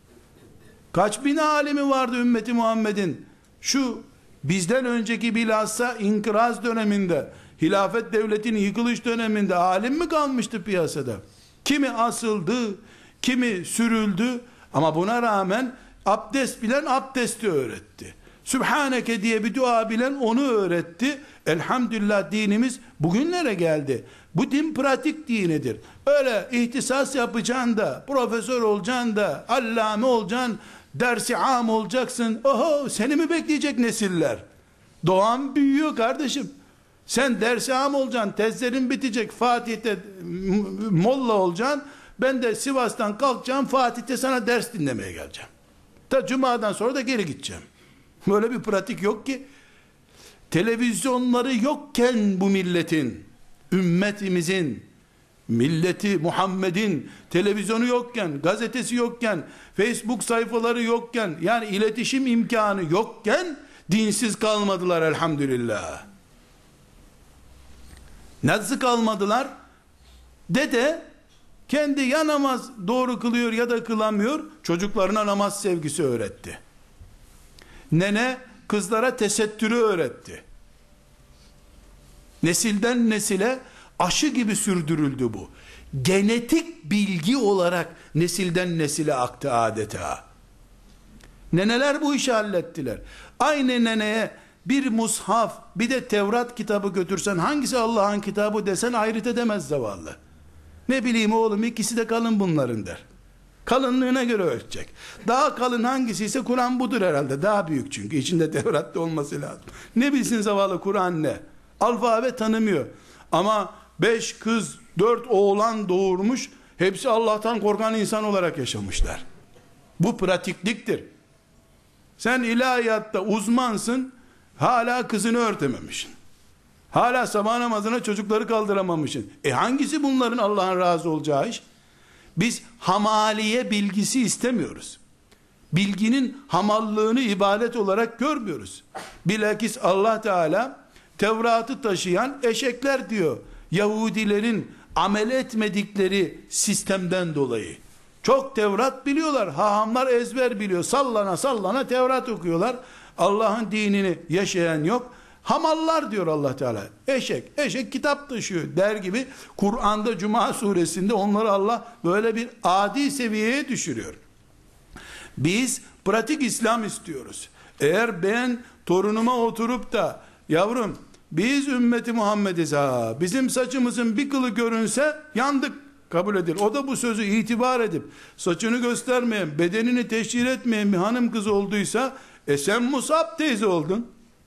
Kaç bin alimi vardı ümmeti Muhammed'in? Şu bizden önceki bilhassa inkıraz döneminde, hilafet devletinin yıkılış döneminde alim mi kalmıştı piyasada? Kimi asıldı, kimi sürüldü, ama buna rağmen abdest bilen abdesti öğretti. Sübhaneke diye bir dua bilen onu öğretti. Elhamdülillah dinimiz bugünlere geldi. Bu din pratik dinidir. Öyle ihtisas yapacaksın da, profesör olacaksın da, allame olacaksın, dersi am olacaksın. Oho, seni mi bekleyecek nesiller? Doğan büyüyor kardeşim. Sen dersi am olacaksın, tezlerin bitecek, Fatih'te molla olacaksın. Ben de Sivas'tan kalkacağım, Fatih'te sana ders dinlemeye geleceğim. Ta Cuma'dan sonra da geri gideceğim. Böyle bir pratik yok ki. Televizyonları yokken bu milletin, ümmetimizin, milleti Muhammed'in televizyonu yokken, gazetesi yokken, Facebook sayfaları yokken, yani iletişim imkanı yokken dinsiz kalmadılar elhamdülillah. Nasıl kalmadılar? Dede kendi ya namaz doğru kılıyor ya da kılamıyor, çocuklarına namaz sevgisi öğretti. Nene kızlara tesettürü öğretti. Nesilden nesile aşı gibi sürdürüldü bu. Genetik bilgi olarak nesilden nesile aktı adeta. Neneler bu işi hallettiler. Aynı neneye bir mushaf, bir de Tevrat kitabı götürsen, hangisi Allah'ın kitabı desen ayırt edemez zavallı. Ne bileyim oğlum, ikisi de kalın bunların der. Kalınlığına göre ölçecek. Daha kalın hangisi ise Kur'an budur herhalde. Daha büyük çünkü. İçinde Tevrat'ta olması lazım. Ne bilsin zavallı Kur'an ne? Alfabe tanımıyor. Ama beş kız, dört oğlan doğurmuş. Hepsi Allah'tan korkan insan olarak yaşamışlar. Bu pratikliktir. Sen ilahiyatta uzmansın. Hala kızını örtememişsin. Hala sabah namazına çocukları kaldıramamışsın. E hangisi bunların Allah'ın razı olacağı iş? Biz hamaliye bilgisi istemiyoruz. Bilginin hamallığını ibadet olarak görmüyoruz. Bilakis Allah Teala Tevrat'ı taşıyan eşekler diyor. Yahudilerin amel etmedikleri sistemden dolayı. Çok Tevrat biliyorlar. Hahamlar ezber biliyor. Sallana sallana Tevrat okuyorlar. Allah'ın dinini yaşayan yok. Hamallar diyor Allah Teala. Eşek, eşek kitap taşıyor der gibi Kur'an'da Cuma suresinde onları Allah böyle bir adi seviyeye düşürüyor. Biz pratik İslam istiyoruz. Eğer ben torunuma oturup da yavrum biz ümmeti Muhammediz ha, bizim saçımızın bir kılı görünse yandık, kabul edilir. O da bu sözü itibar edip saçını göstermeyen, bedenini teşhir etmeyen bir hanım kız olduysa, e sen Musab teyze oldun.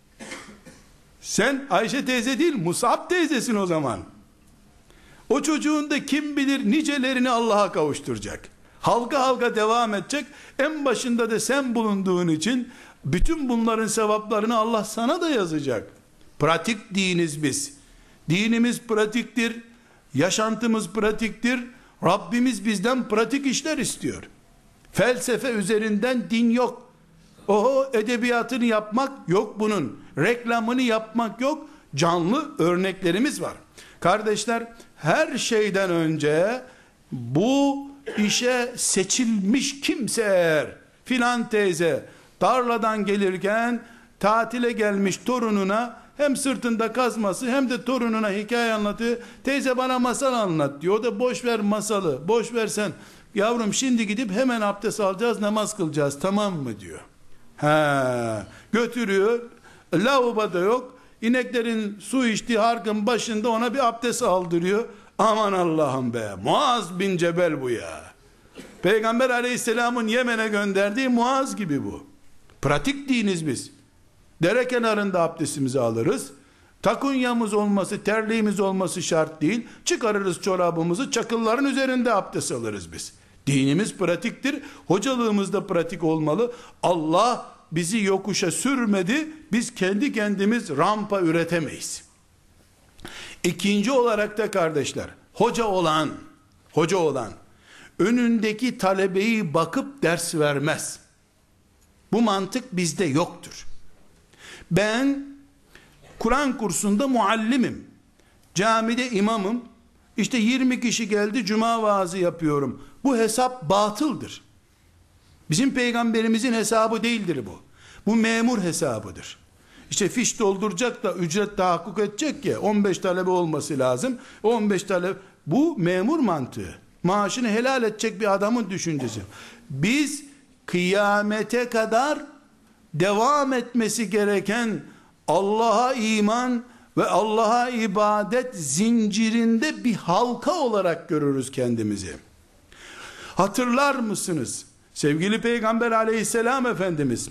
Sen Ayşe teyze değil, Musab teyzesin o zaman. O çocuğun da kim bilir nicelerini Allah'a kavuşturacak. Halka halka devam edecek. En başında da sen bulunduğun için bütün bunların sevaplarını Allah sana da yazacak. Pratik diniz biz. Dinimiz pratiktir. Yaşantımız pratiktir. Rabbimiz bizden pratik işler istiyor. Felsefe üzerinden din yok. Oho, edebiyatını yapmak yok bunun. Reklamını yapmak yok. Canlı örneklerimiz var. Kardeşler, her şeyden önce bu işe seçilmiş kimse eğer, filan teyze tarladan gelirken tatile gelmiş torununa hem sırtında kazması hem de torununa hikaye anlatıyor. Teyze bana masal anlat diyor. O da boş ver masalı, boş ver sen. Yavrum şimdi gidip hemen abdest alacağız, namaz kılacağız, tamam mı diyor. He, götürüyor, lavaboda yok, ineklerin su içtiği harkın başında ona bir abdest aldırıyor. Aman Allah'ım be, Muaz bin Cebel bu ya. Peygamber aleyhisselamın Yemen'e gönderdiği Muaz gibi bu. Pratik diniz biz. Dere kenarında abdestimizi alırız. Takunyamız olması, terliğimiz olması şart değil. Çıkarırız çorabımızı, çakılların üzerinde abdest alırız biz. Dinimiz pratiktir. Hocalığımız da pratik olmalı. Allah bizi yokuşa sürmedi. Biz kendi kendimiz rampa üretemeyiz. İkinci olarak da kardeşler, hoca olan, hoca olan, önündeki talebeyi bakıp ders vermez. Bu mantık bizde yoktur. Ben Kur'an kursunda muallimim. Camide imamım. İşte yirmi kişi geldi, cuma vaazı yapıyorum. Bu hesap batıldır. Bizim peygamberimizin hesabı değildir bu. Bu memur hesabıdır. İşte fiş dolduracak da ücret tahakkuk edecek ya, on beş talebe olması lazım. on beş talebe, bu memur mantığı. Maaşını helal edecek bir adamın düşüncesi. Biz kıyamete kadar devam etmesi gereken Allah'a iman ve Allah'a ibadet zincirinde bir halka olarak görürüz kendimizi. Hatırlar mısınız? Sevgili Peygamber aleyhisselam Efendimiz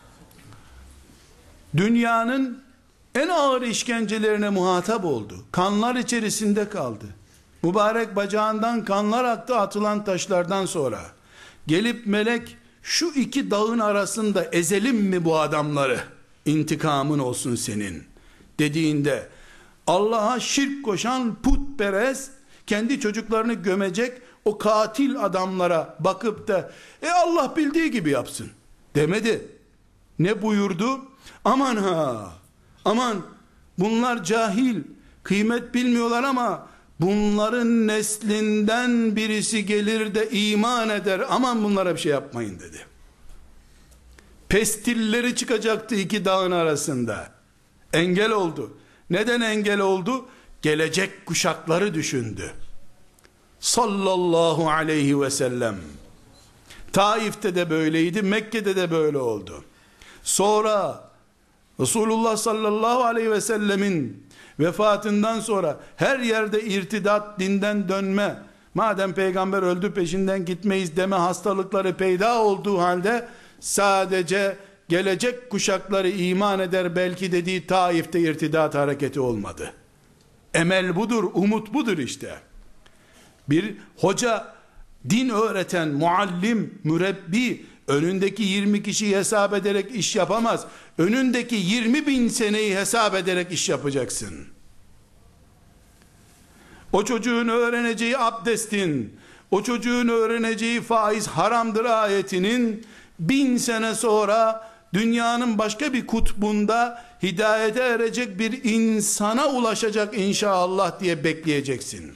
dünyanın en ağır işkencelerine muhatap oldu. Kanlar içerisinde kaldı. Mübarek bacağından kanlar aktı atılan taşlardan sonra. Gelip melek şu iki dağın arasında ezelim mi bu adamları? İntikamın olsun senin dediğinde Allah'a şirk koşan putperest kendi çocuklarını gömecek o katil adamlara bakıp da e Allah bildiği gibi yapsın demedi. Ne buyurdu? Aman ha, aman bunlar cahil, kıymet bilmiyorlar ama bunların neslinden birisi gelir de iman eder, aman bunlara bir şey yapmayın dedi. Pestilleri çıkacaktı iki dağın arasında. Engel oldu. Neden engel oldu? Gelecek kuşakları düşündü. Sallallahu aleyhi ve sellem. Taif'te de böyleydi, Mekke'de de böyle oldu. Sonra Resulullah sallallahu aleyhi ve sellemin vefatından sonra her yerde irtidat, dinden dönme, madem peygamber öldü peşinden gitmeyiz deme hastalıkları peyda olduğu halde sadece gelecek kuşakları iman eder belki dediği Taif'te irtidat hareketi olmadı. Emel budur, umut budur işte. Bir hoca, din öğreten, muallim, mürebbi, önündeki yirmi kişiyi hesap ederek iş yapamaz. Önündeki yirmi bin seneyi hesap ederek iş yapacaksın. O çocuğun öğreneceği abdestin, o çocuğun öğreneceği faiz haramdır ayetinin bin sene sonra dünyanın başka bir kutbunda hidayete erecek bir insana ulaşacak inşallah diye bekleyeceksin.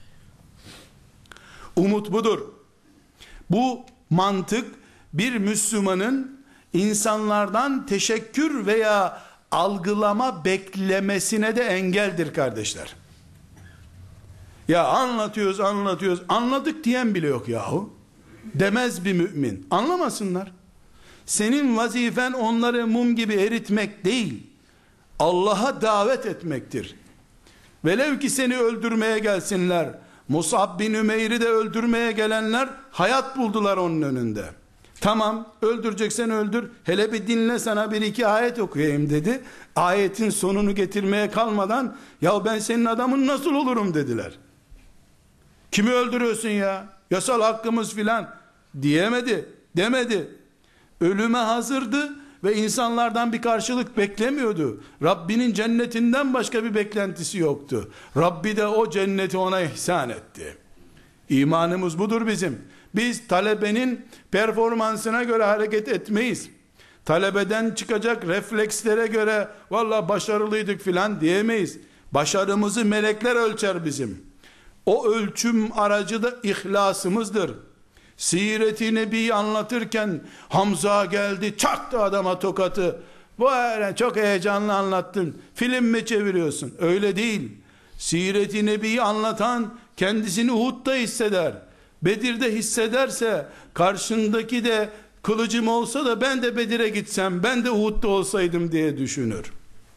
Umut budur. Bu mantık bir Müslümanın insanlardan teşekkür veya algılama beklemesine de engeldir kardeşler. Ya anlatıyoruz anlatıyoruz anladık diyen bile yok yahu. Demez bir mümin. Anlamasınlar. Senin vazifen onları mum gibi eritmek değil, Allah'a davet etmektir. Velev ki seni öldürmeye gelsinler, Mus'ab bin Ümeyr'i de öldürmeye gelenler hayat buldular onun önünde. Tamam, öldüreceksen öldür, hele bir dinle, sana bir iki ayet okuyayım dedi. Ayetin sonunu getirmeye kalmadan ya ben senin adamın nasıl olurum dediler. Kimi öldürüyorsun ya, yasal hakkımız filan diyemedi, demedi. Ölüme hazırdı ve insanlardan bir karşılık beklemiyordu. Rabbinin cennetinden başka bir beklentisi yoktu. Rabbi de o cenneti ona ihsan etti. İmanımız budur bizim. Biz talebenin performansına göre hareket etmeyiz. Talebeden çıkacak reflekslere göre vallahi başarılıydık filan diyemeyiz. Başarımızı melekler ölçer bizim. O ölçüm aracı da ihlasımızdır. Siret-i Nebi'yi anlatırken Hamza geldi çaktı adama tokatı. Bu öyle çok heyecanlı anlattın, film mi çeviriyorsun? Öyle değil. Siret-i Nebi'yi anlatan kendisini Uhud'da hisseder. Bedir'de hissederse karşındaki de kılıcım olsa da ben de Bedir'e gitsem, ben de Uhud'da olsaydım diye düşünür.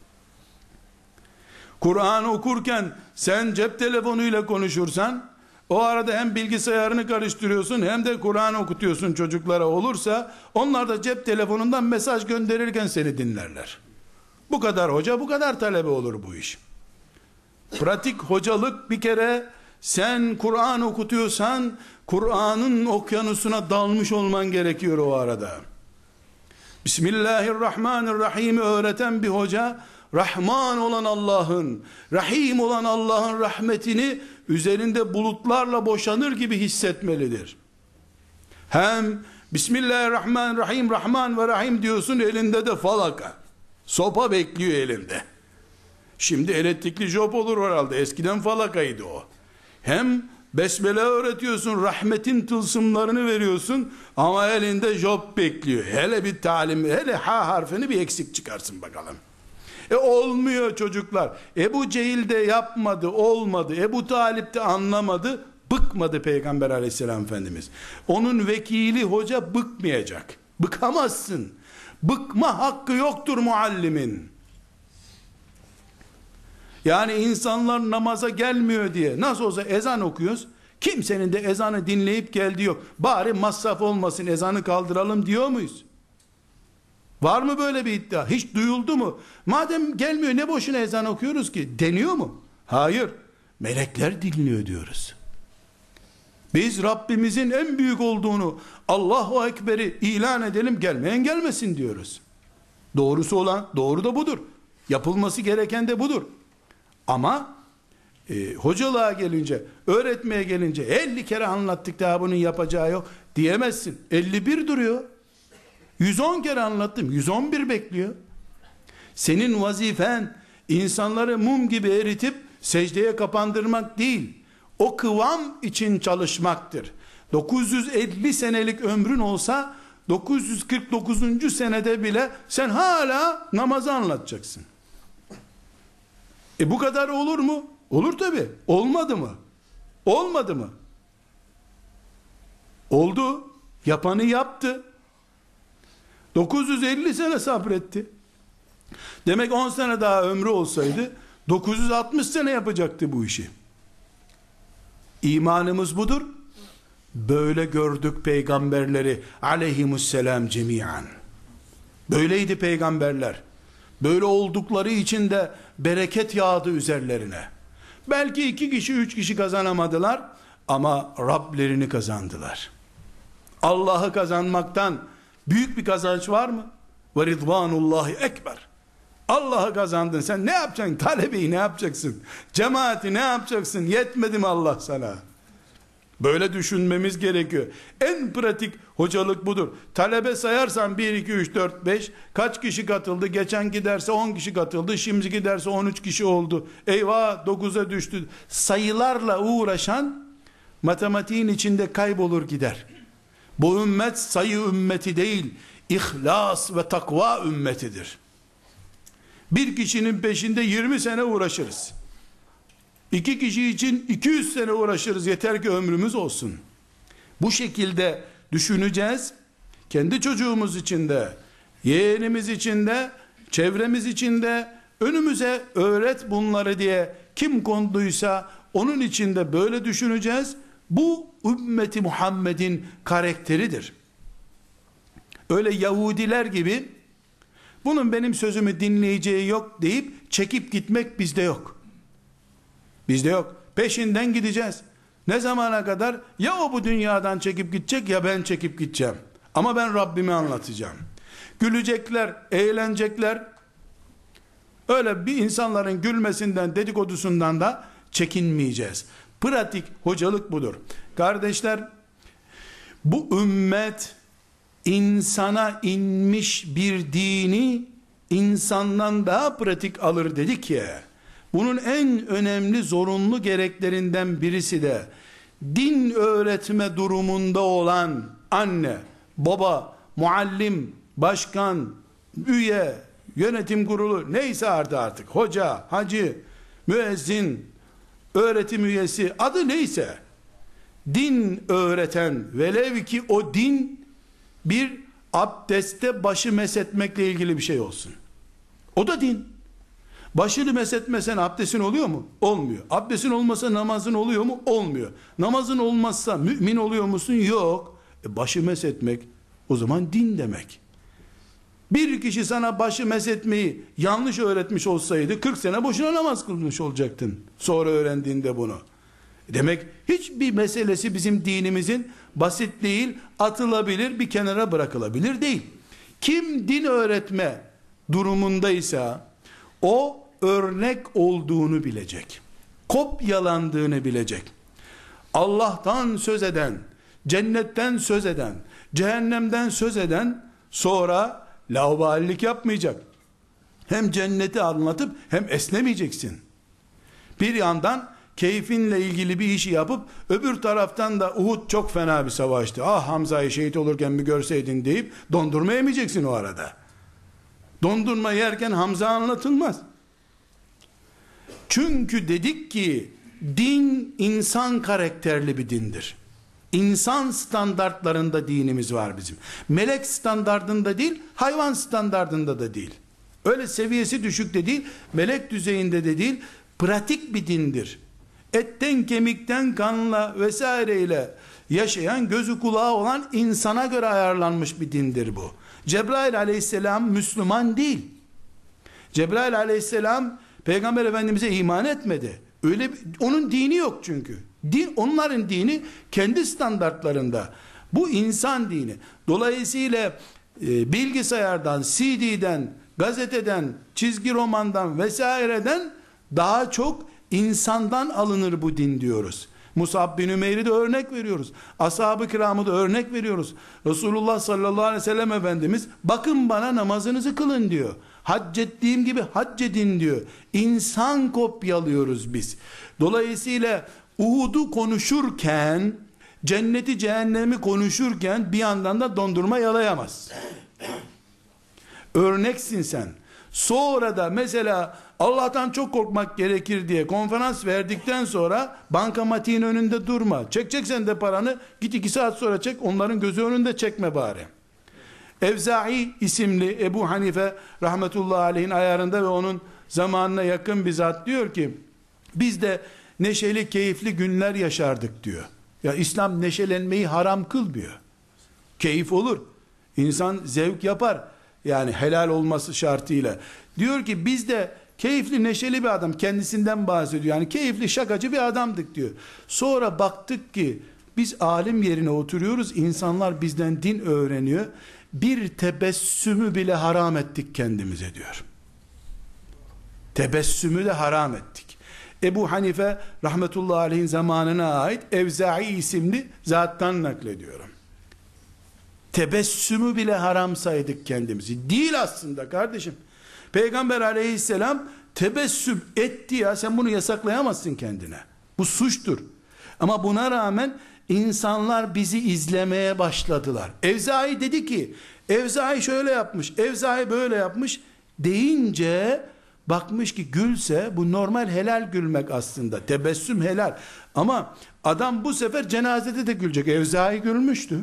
Kur'an okurken sen cep telefonuyla konuşursan, o arada hem bilgisayarını karıştırıyorsun hem de Kur'an okutuyorsun çocuklara olursa, onlar da cep telefonundan mesaj gönderirken seni dinlerler. Bu kadar hoca, bu kadar talebe olur bu iş. Pratik hocalık bir kere, sen Kur'an okutuyorsan Kur'an'ın okyanusuna dalmış olman gerekiyor o arada. Bismillahirrahmanirrahim öğreten bir hoca, Rahman olan Allah'ın, Rahim olan Allah'ın rahmetini üzerinde bulutlarla boşanır gibi hissetmelidir. Hem Bismillahirrahmanirrahim, Rahman ve Rahim diyorsun, elinde de falaka, sopa bekliyor elinde. Şimdi elektrikli job olur herhalde, eskiden falakaydı o. Hem Besmele öğretiyorsun, rahmetin tılsımlarını veriyorsun ama elinde job bekliyor. Hele bir talim, hele ha harfini bir eksik çıkarsın bakalım. E olmuyor çocuklar. Ebu Cehil de yapmadı, olmadı. Ebu Talip de anlamadı, bıkmadı Peygamber aleyhisselam Efendimiz. Onun vekili hoca bıkmayacak. Bıkamazsın. Bıkma hakkı yoktur muallimin. Yani insanlar namaza gelmiyor diye, nasıl olsa ezan okuyoruz, kimsenin de ezanı dinleyip geldiği yok. Bari masraf olmasın, ezanı kaldıralım diyor muyuz? Var mı böyle bir iddia? Hiç duyuldu mu? Madem gelmiyor, ne boşuna ezan okuyoruz ki? Deniyor mu? Hayır. Melekler dinliyor diyoruz. Biz Rabbimizin en büyük olduğunu, Allahu Ekber'i ilan edelim, gelmeyen gelmesin diyoruz. Doğrusu olan, doğru da budur. Yapılması gereken de budur. Ama e, hocalığa gelince, öğretmeye gelince elli kere anlattık daha bunun yapacağı yok diyemezsin. elli bir duruyor. yüz on kere anlattım, yüz on bir bekliyor. Senin vazifen insanları mum gibi eritip secdeye kapandırmak değil, o kıvam için çalışmaktır. dokuz yüz elli senelik ömrün olsa dokuz yüz kırk dokuzuncu senede bile sen hala namazı anlatacaksın. E bu kadar olur mu? Olur tabi. Olmadı mı? Olmadı mı? Oldu. Yapanı yaptı. dokuz yüz elli sene sabretti. Demek on sene daha ömrü olsaydı dokuz yüz altmış sene yapacaktı bu işi. İmanımız budur. Böyle gördük peygamberleri aleyhimusselam cemiyan. Böyleydi peygamberler. Böyle oldukları için de bereket yağdı üzerlerine. Belki iki kişi, üç kişi kazanamadılar ama Rablerini kazandılar. Allah'ı kazanmaktan büyük bir kazanç var mı? Ve ridvanullahi ekber. Allah'ı kazandın, sen ne yapacaksın? Talebeyi ne yapacaksın? Cemaati ne yapacaksın? Yetmedi mi Allah sana? Böyle düşünmemiz gerekiyor. En pratik hocalık budur. Talebe sayarsan bir, iki, üç, dört, beş, kaç kişi katıldı? Geçen giderse on kişi katıldı. Şimdi giderse on üç kişi oldu. Eyvah, dokuza düştü. Sayılarla uğraşan matematiğin içinde kaybolur gider. Bu ümmet sayı ümmeti değil, ihlas ve takva ümmetidir. Bir kişinin peşinde yirmi sene uğraşırız. İki kişi için iki yüz sene uğraşırız, yeter ki ömrümüz olsun. Bu şekilde düşüneceğiz. Kendi çocuğumuz için de, yeğenimiz için de, çevremiz için de, önümüze öğret bunları diye kim konduysa onun için de böyle düşüneceğiz. Bu ümmeti Muhammed'in karakteridir. Öyle Yahudiler gibi bunun benim sözümü dinleyeceği yok deyip çekip gitmek bizde yok. Bizde yok. Peşinden gideceğiz. Ne zamana kadar? Ya o bu dünyadan çekip gidecek ya ben çekip gideceğim. Ama ben Rabbimi anlatacağım. Gülecekler, eğlenecekler. Öyle bir insanların gülmesinden, dedikodusundan da çekinmeyeceğiz. Pratik hocalık budur. Kardeşler, bu ümmet insana inmiş bir dini insandan daha pratik alır dedik ya. Bunun en önemli zorunlu gereklerinden birisi de din öğretme durumunda olan anne, baba, muallim, başkan, üye, yönetim kurulu, neyse artık, hoca, hacı, müezzin, öğretim üyesi, adı neyse, din öğreten, velev ki o din bir abdeste başı mesetmekle ilgili bir şey olsun. O da din. Başını mesetmesen abdestin oluyor mu? Olmuyor. Abdestin olmasa namazın oluyor mu? Olmuyor. Namazın olmazsa mümin oluyor musun? Yok. E başı mesetmek o zaman din demek. Bir kişi sana başı mesetmeyi yanlış öğretmiş olsaydı kırk sene boşuna namaz kılmış olacaktın. Sonra öğrendiğinde bunu. Demek hiçbir meselesi bizim dinimizin basit değil, atılabilir, bir kenara bırakılabilir değil. Kim din öğretme durumundaysa o örnek olduğunu bilecek. Kopyalandığını bilecek. Allah'tan söz eden, cennetten söz eden, cehennemden söz eden sonra laubalilik yapmayacak. Hem cenneti anlatıp hem esnemeyeceksin. Bir yandan keyfinle ilgili bir işi yapıp öbür taraftan da Uhud çok fena bir savaştı. Ah Hamza'yı şehit olurken bir görseydin deyip dondurma yemeyeceksin o arada. Dondurma yerken Hamza anlatılmaz. Çünkü dedik ki din insan karakterli bir dindir. İnsan standartlarında dinimiz var bizim. Melek standartında değil, hayvan standartında da değil. Öyle seviyesi düşük de değil, melek düzeyinde de değil, pratik bir dindir. Etten, kemikten, kanla vesaireyle yaşayan, gözü kulağı olan insana göre ayarlanmış bir dindir bu. Cebrail aleyhisselam Müslüman değil. Cebrail aleyhisselam Peygamber Efendimiz'e iman etmedi. Öyle bir, onun dini yok çünkü. Din, onların dini kendi standartlarında. Bu insan dini. Dolayısıyla e, bilgisayardan, C D'den, gazeteden, çizgi romandan vesaireden daha çok insandan alınır bu din diyoruz. Musab bin Ümeyr'i de örnek veriyoruz. Ashab-ı kiramı da örnek veriyoruz. Resulullah sallallahu aleyhi ve sellem Efendimiz bakın bana namazınızı kılın diyor. Hac ettiğim gibi hac edin diyor. İnsan kopyalıyoruz biz. Dolayısıyla Uhud'u konuşurken, cenneti cehennemi konuşurken bir yandan da dondurma yalayamaz. Örneksin sen. Sonra da mesela Allah'tan çok korkmak gerekir diye konferans verdikten sonra bankamatiğin önünde durma. Çekeceksen de paranı git iki saat sonra çek, onların gözü önünde çekme bari. Evza'i isimli Ebu Hanife rahmetullahi aleyhin ayarında ve onun zamanına yakın bir zat diyor ki biz de neşeli keyifli günler yaşardık diyor. Ya İslam neşelenmeyi haram kılmıyor. Keyif olur. İnsan zevk yapar. Yani helal olması şartıyla. Diyor ki biz de keyifli neşeli bir adam, kendisinden bahsediyor. Yani keyifli şakacı bir adamdık diyor. Sonra baktık ki biz alim yerine oturuyoruz. İnsanlar bizden din öğreniyor. Bir tebessümü bile haram ettik kendimize diyor. Tebessümü de haram ettik. Ebu Hanife rahmetullahi aleyhin zamanına ait Evza'i isimli zattan naklediyorum. Tebessümü bile haram saydık kendimizi. Değil aslında kardeşim. Peygamber aleyhisselam tebessüm etti ya, sen bunu yasaklayamazsın kendine. Bu suçtur. Ama buna rağmen insanlar bizi izlemeye başladılar. Evza'i dedi ki, Evza'i şöyle yapmış, Evza'i böyle yapmış deyince bakmış ki gülse bu normal helal gülmek aslında. Tebessüm helal. Ama adam bu sefer cenazede de gülecek. Evza'i gülmüştü.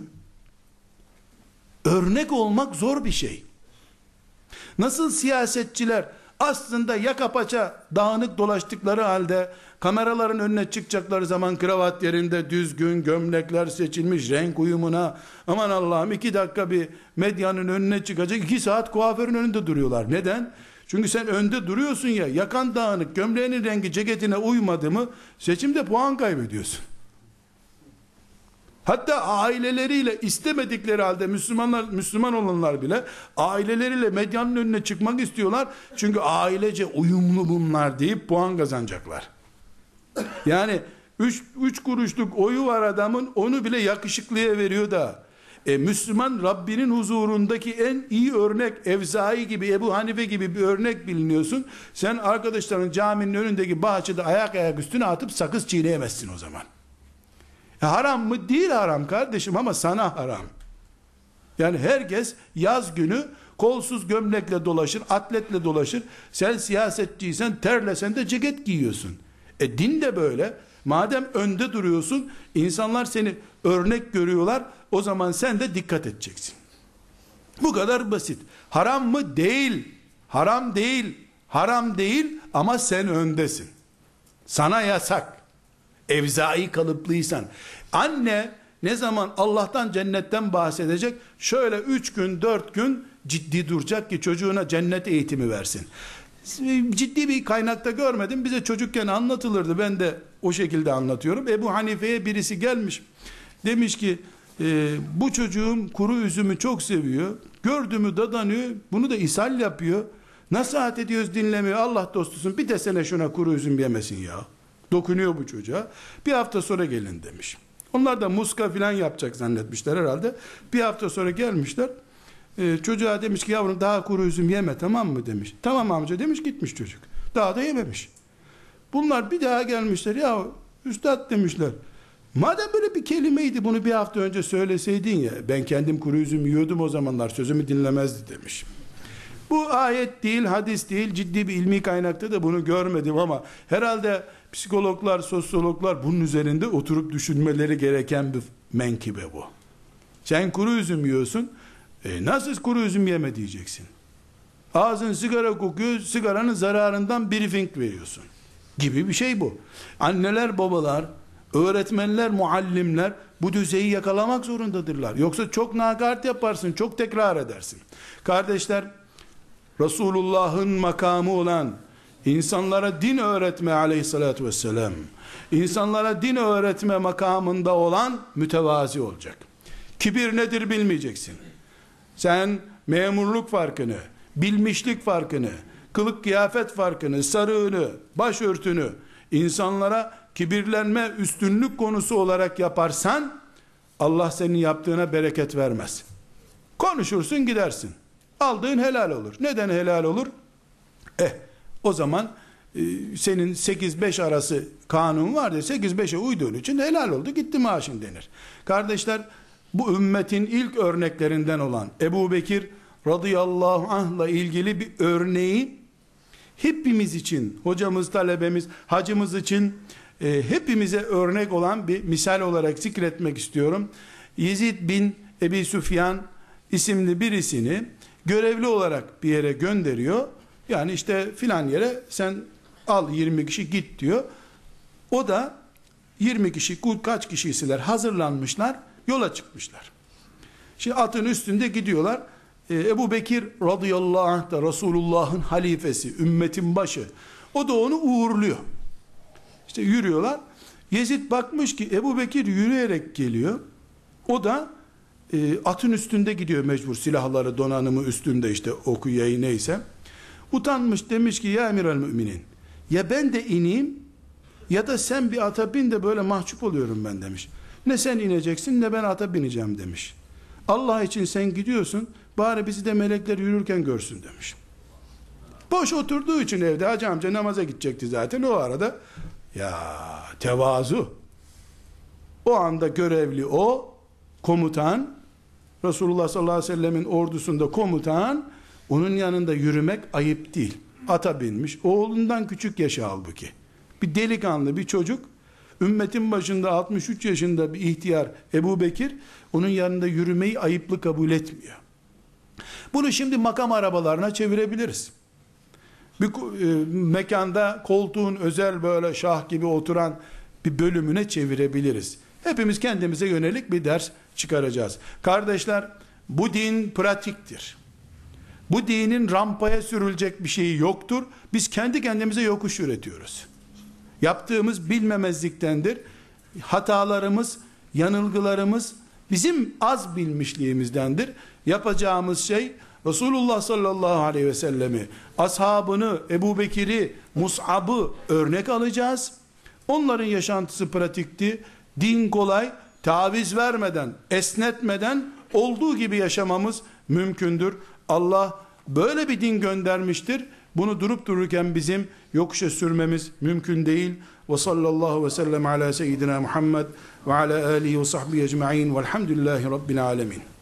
Örnek olmak zor bir şey. Nasıl siyasetçiler aslında yaka paça dağınık dolaştıkları halde kameraların önüne çıkacakları zaman kravat yerinde düzgün, gömlekler seçilmiş renk uyumuna, aman Allah'ım iki dakika bir medyanın önüne çıkacak, iki saat kuaförün önünde duruyorlar. Neden? Çünkü sen önde duruyorsun ya, yakan dağınık, gömleğinin rengi ceketine uymadı mı seçimde puan kaybediyorsun. Hatta aileleriyle istemedikleri halde Müslümanlar, Müslüman olanlar bile aileleriyle medyanın önüne çıkmak istiyorlar. Çünkü ailece uyumlu bunlar deyip puan kazanacaklar. Yani üç, üç kuruşluk oyu var adamın, onu bile yakışıklıya veriyor da. E, Müslüman Rabbinin huzurundaki en iyi örnek Evza'i gibi, Ebu Hanife gibi bir örnek biliniyorsun. Sen arkadaşların caminin önündeki bahçede ayak ayak üstüne atıp sakız çiğneyemezsin o zaman. E, haram mı? Değil haram kardeşim, ama sana haram. Yani herkes yaz günü kolsuz gömlekle dolaşır, atletle dolaşır. Sen siyasetçiysen terlesen de ceket giyiyorsun. E din de böyle. Madem önde duruyorsun, insanlar seni örnek görüyorlar, o zaman sen de dikkat edeceksin. Bu kadar basit. Haram mı? Değil. Haram değil. Haram değil ama sen öndesin. Sana yasak. Evza'i kalıplıysan. Anne ne zaman Allah'tan, cennetten bahsedecek, şöyle üç gün dört gün ciddi duracak ki çocuğuna cennet eğitimi versin. Ciddi bir kaynakta görmedim, bize çocukken anlatılırdı, ben de o şekilde anlatıyorum. Ebu Hanife'ye birisi gelmiş, demiş ki e, bu çocuğum kuru üzümü çok seviyor, gördü mü dadanıyor, bunu da ishal yapıyor, nasihat ediyoruz dinlemiyor, Allah dostusun bir desene şuna kuru üzüm yemesin ya. Dokunuyor bu çocuğa. Bir hafta sonra gelin demiş. Onlar da muska filan yapacak zannetmişler herhalde. Bir hafta sonra gelmişler. Ee, çocuğa demiş ki yavrum daha kuru üzüm yeme, tamam mı demiş. Tamam amca demiş, gitmiş çocuk. Daha da yememiş. Bunlar bir daha gelmişler. Ya üstad demişler, madem böyle bir kelimeydi bunu bir hafta önce söyleseydin ya, ben kendim kuru üzüm yiyordum o zamanlar, sözümü dinlemezdi demiş. Bu ayet değil, hadis değil, ciddi bir ilmi kaynakta da bunu görmedim ama herhalde psikologlar, sosyologlar bunun üzerinde oturup düşünmeleri gereken bir menkıbe bu. Sen kuru üzüm yiyorsun, e nasıl kuru üzüm yeme diyeceksin. Ağzın sigara kokuyor, sigaranın zararından briefing veriyorsun gibi bir şey bu. Anneler, babalar, öğretmenler, muallimler bu düzeyi yakalamak zorundadırlar. Yoksa çok nakarat yaparsın, çok tekrar edersin. Kardeşler, Resulullah'ın makamı olan insanlara din öğretme aleyhissalatü vesselam, insanlara din öğretme makamında olan mütevazi olacak. Kibir nedir bilmeyeceksin. Sen memurluk farkını, bilmişlik farkını, kılık kıyafet farkını, sarığını, başörtünü insanlara kibirlenme, üstünlük konusu olarak yaparsan Allah senin yaptığına bereket vermez. Konuşursun gidersin. Aldığın helal olur. Neden helal olur? Eh o zaman e, senin sekiz beş arası kanun var ya, sekiz beşe uyduğun için helal oldu gitti maaşın denir. Kardeşler, bu ümmetin ilk örneklerinden olan Ebu Bekir radıyallahu anh'la ilgili bir örneği hepimiz için, hocamız, talebemiz, hacımız için e, hepimize örnek olan bir misal olarak zikretmek istiyorum. Yezid bin Ebi Süfyan isimli birisini görevli olarak bir yere gönderiyor. Yani işte filan yere sen al yirmi kişi git diyor. O da yirmi kişi, kaç kişiyseler hazırlanmışlar, yola çıkmışlar. Şimdi atın üstünde gidiyorlar. Ee, Ebu Bekir radıyallahu anh da Resulullah'ın halifesi, ümmetin başı. O da onu uğurluyor. İşte yürüyorlar. Yezid bakmış ki Ebu Bekir yürüyerek geliyor. O da e, atın üstünde gidiyor mecbur, silahları, donanımı üstünde, işte oku yayı neyse. Utanmış, demiş ki ya emiral müminin, ya ben de ineyim Ya da sen bir ata bin de böyle mahcup oluyorum ben demiş. Ne sen ineceksin ne ben ata bineceğim demiş. Allah için sen gidiyorsun, bari bizi de melekler yürürken görsün demiş. Boş oturduğu için evde, hacı amca namaza gidecekti zaten o arada. Ya tevazu. O anda görevli o, komutan, Resulullah sallallahu aleyhi ve sellemin ordusunda komutan, onun yanında yürümek ayıp değil. Ata binmiş, oğlundan küçük yaşı halbuki. Bir delikanlı, bir çocuk, ümmetin başında altmış üç yaşında bir ihtiyar Ebu Bekir, onun yanında yürümeyi ayıplı kabul etmiyor. Bunu şimdi makam arabalarına çevirebiliriz. Bir e, mekanda koltuğun özel böyle şah gibi oturan bir bölümüne çevirebiliriz. Hepimiz kendimize yönelik bir ders çıkaracağız. Kardeşler, bu din pratiktir. Bu dinin rampaya sürülecek bir şeyi yoktur. Biz kendi kendimize yokuş üretiyoruz. Yaptığımız bilmemezliktendir. Hatalarımız, yanılgılarımız bizim az bilmişliğimizdendir. Yapacağımız şey Resulullah sallallahu aleyhi ve sellemi, ashabını, Ebu Bekir'i, Mus'ab'ı örnek alacağız. Onların yaşantısı pratikti. Din kolay, taviz vermeden, esnetmeden olduğu gibi yaşamamız mümkündür. Allah böyle bir din göndermiştir. Bunu durup dururken bizim yokuşa sürmemiz mümkün değil. Ve sallallahu ve sellem ala seyyidina Muhammed ve ala alihi ve sahbihi ecma'in velhamdülillahi rabbil alemin.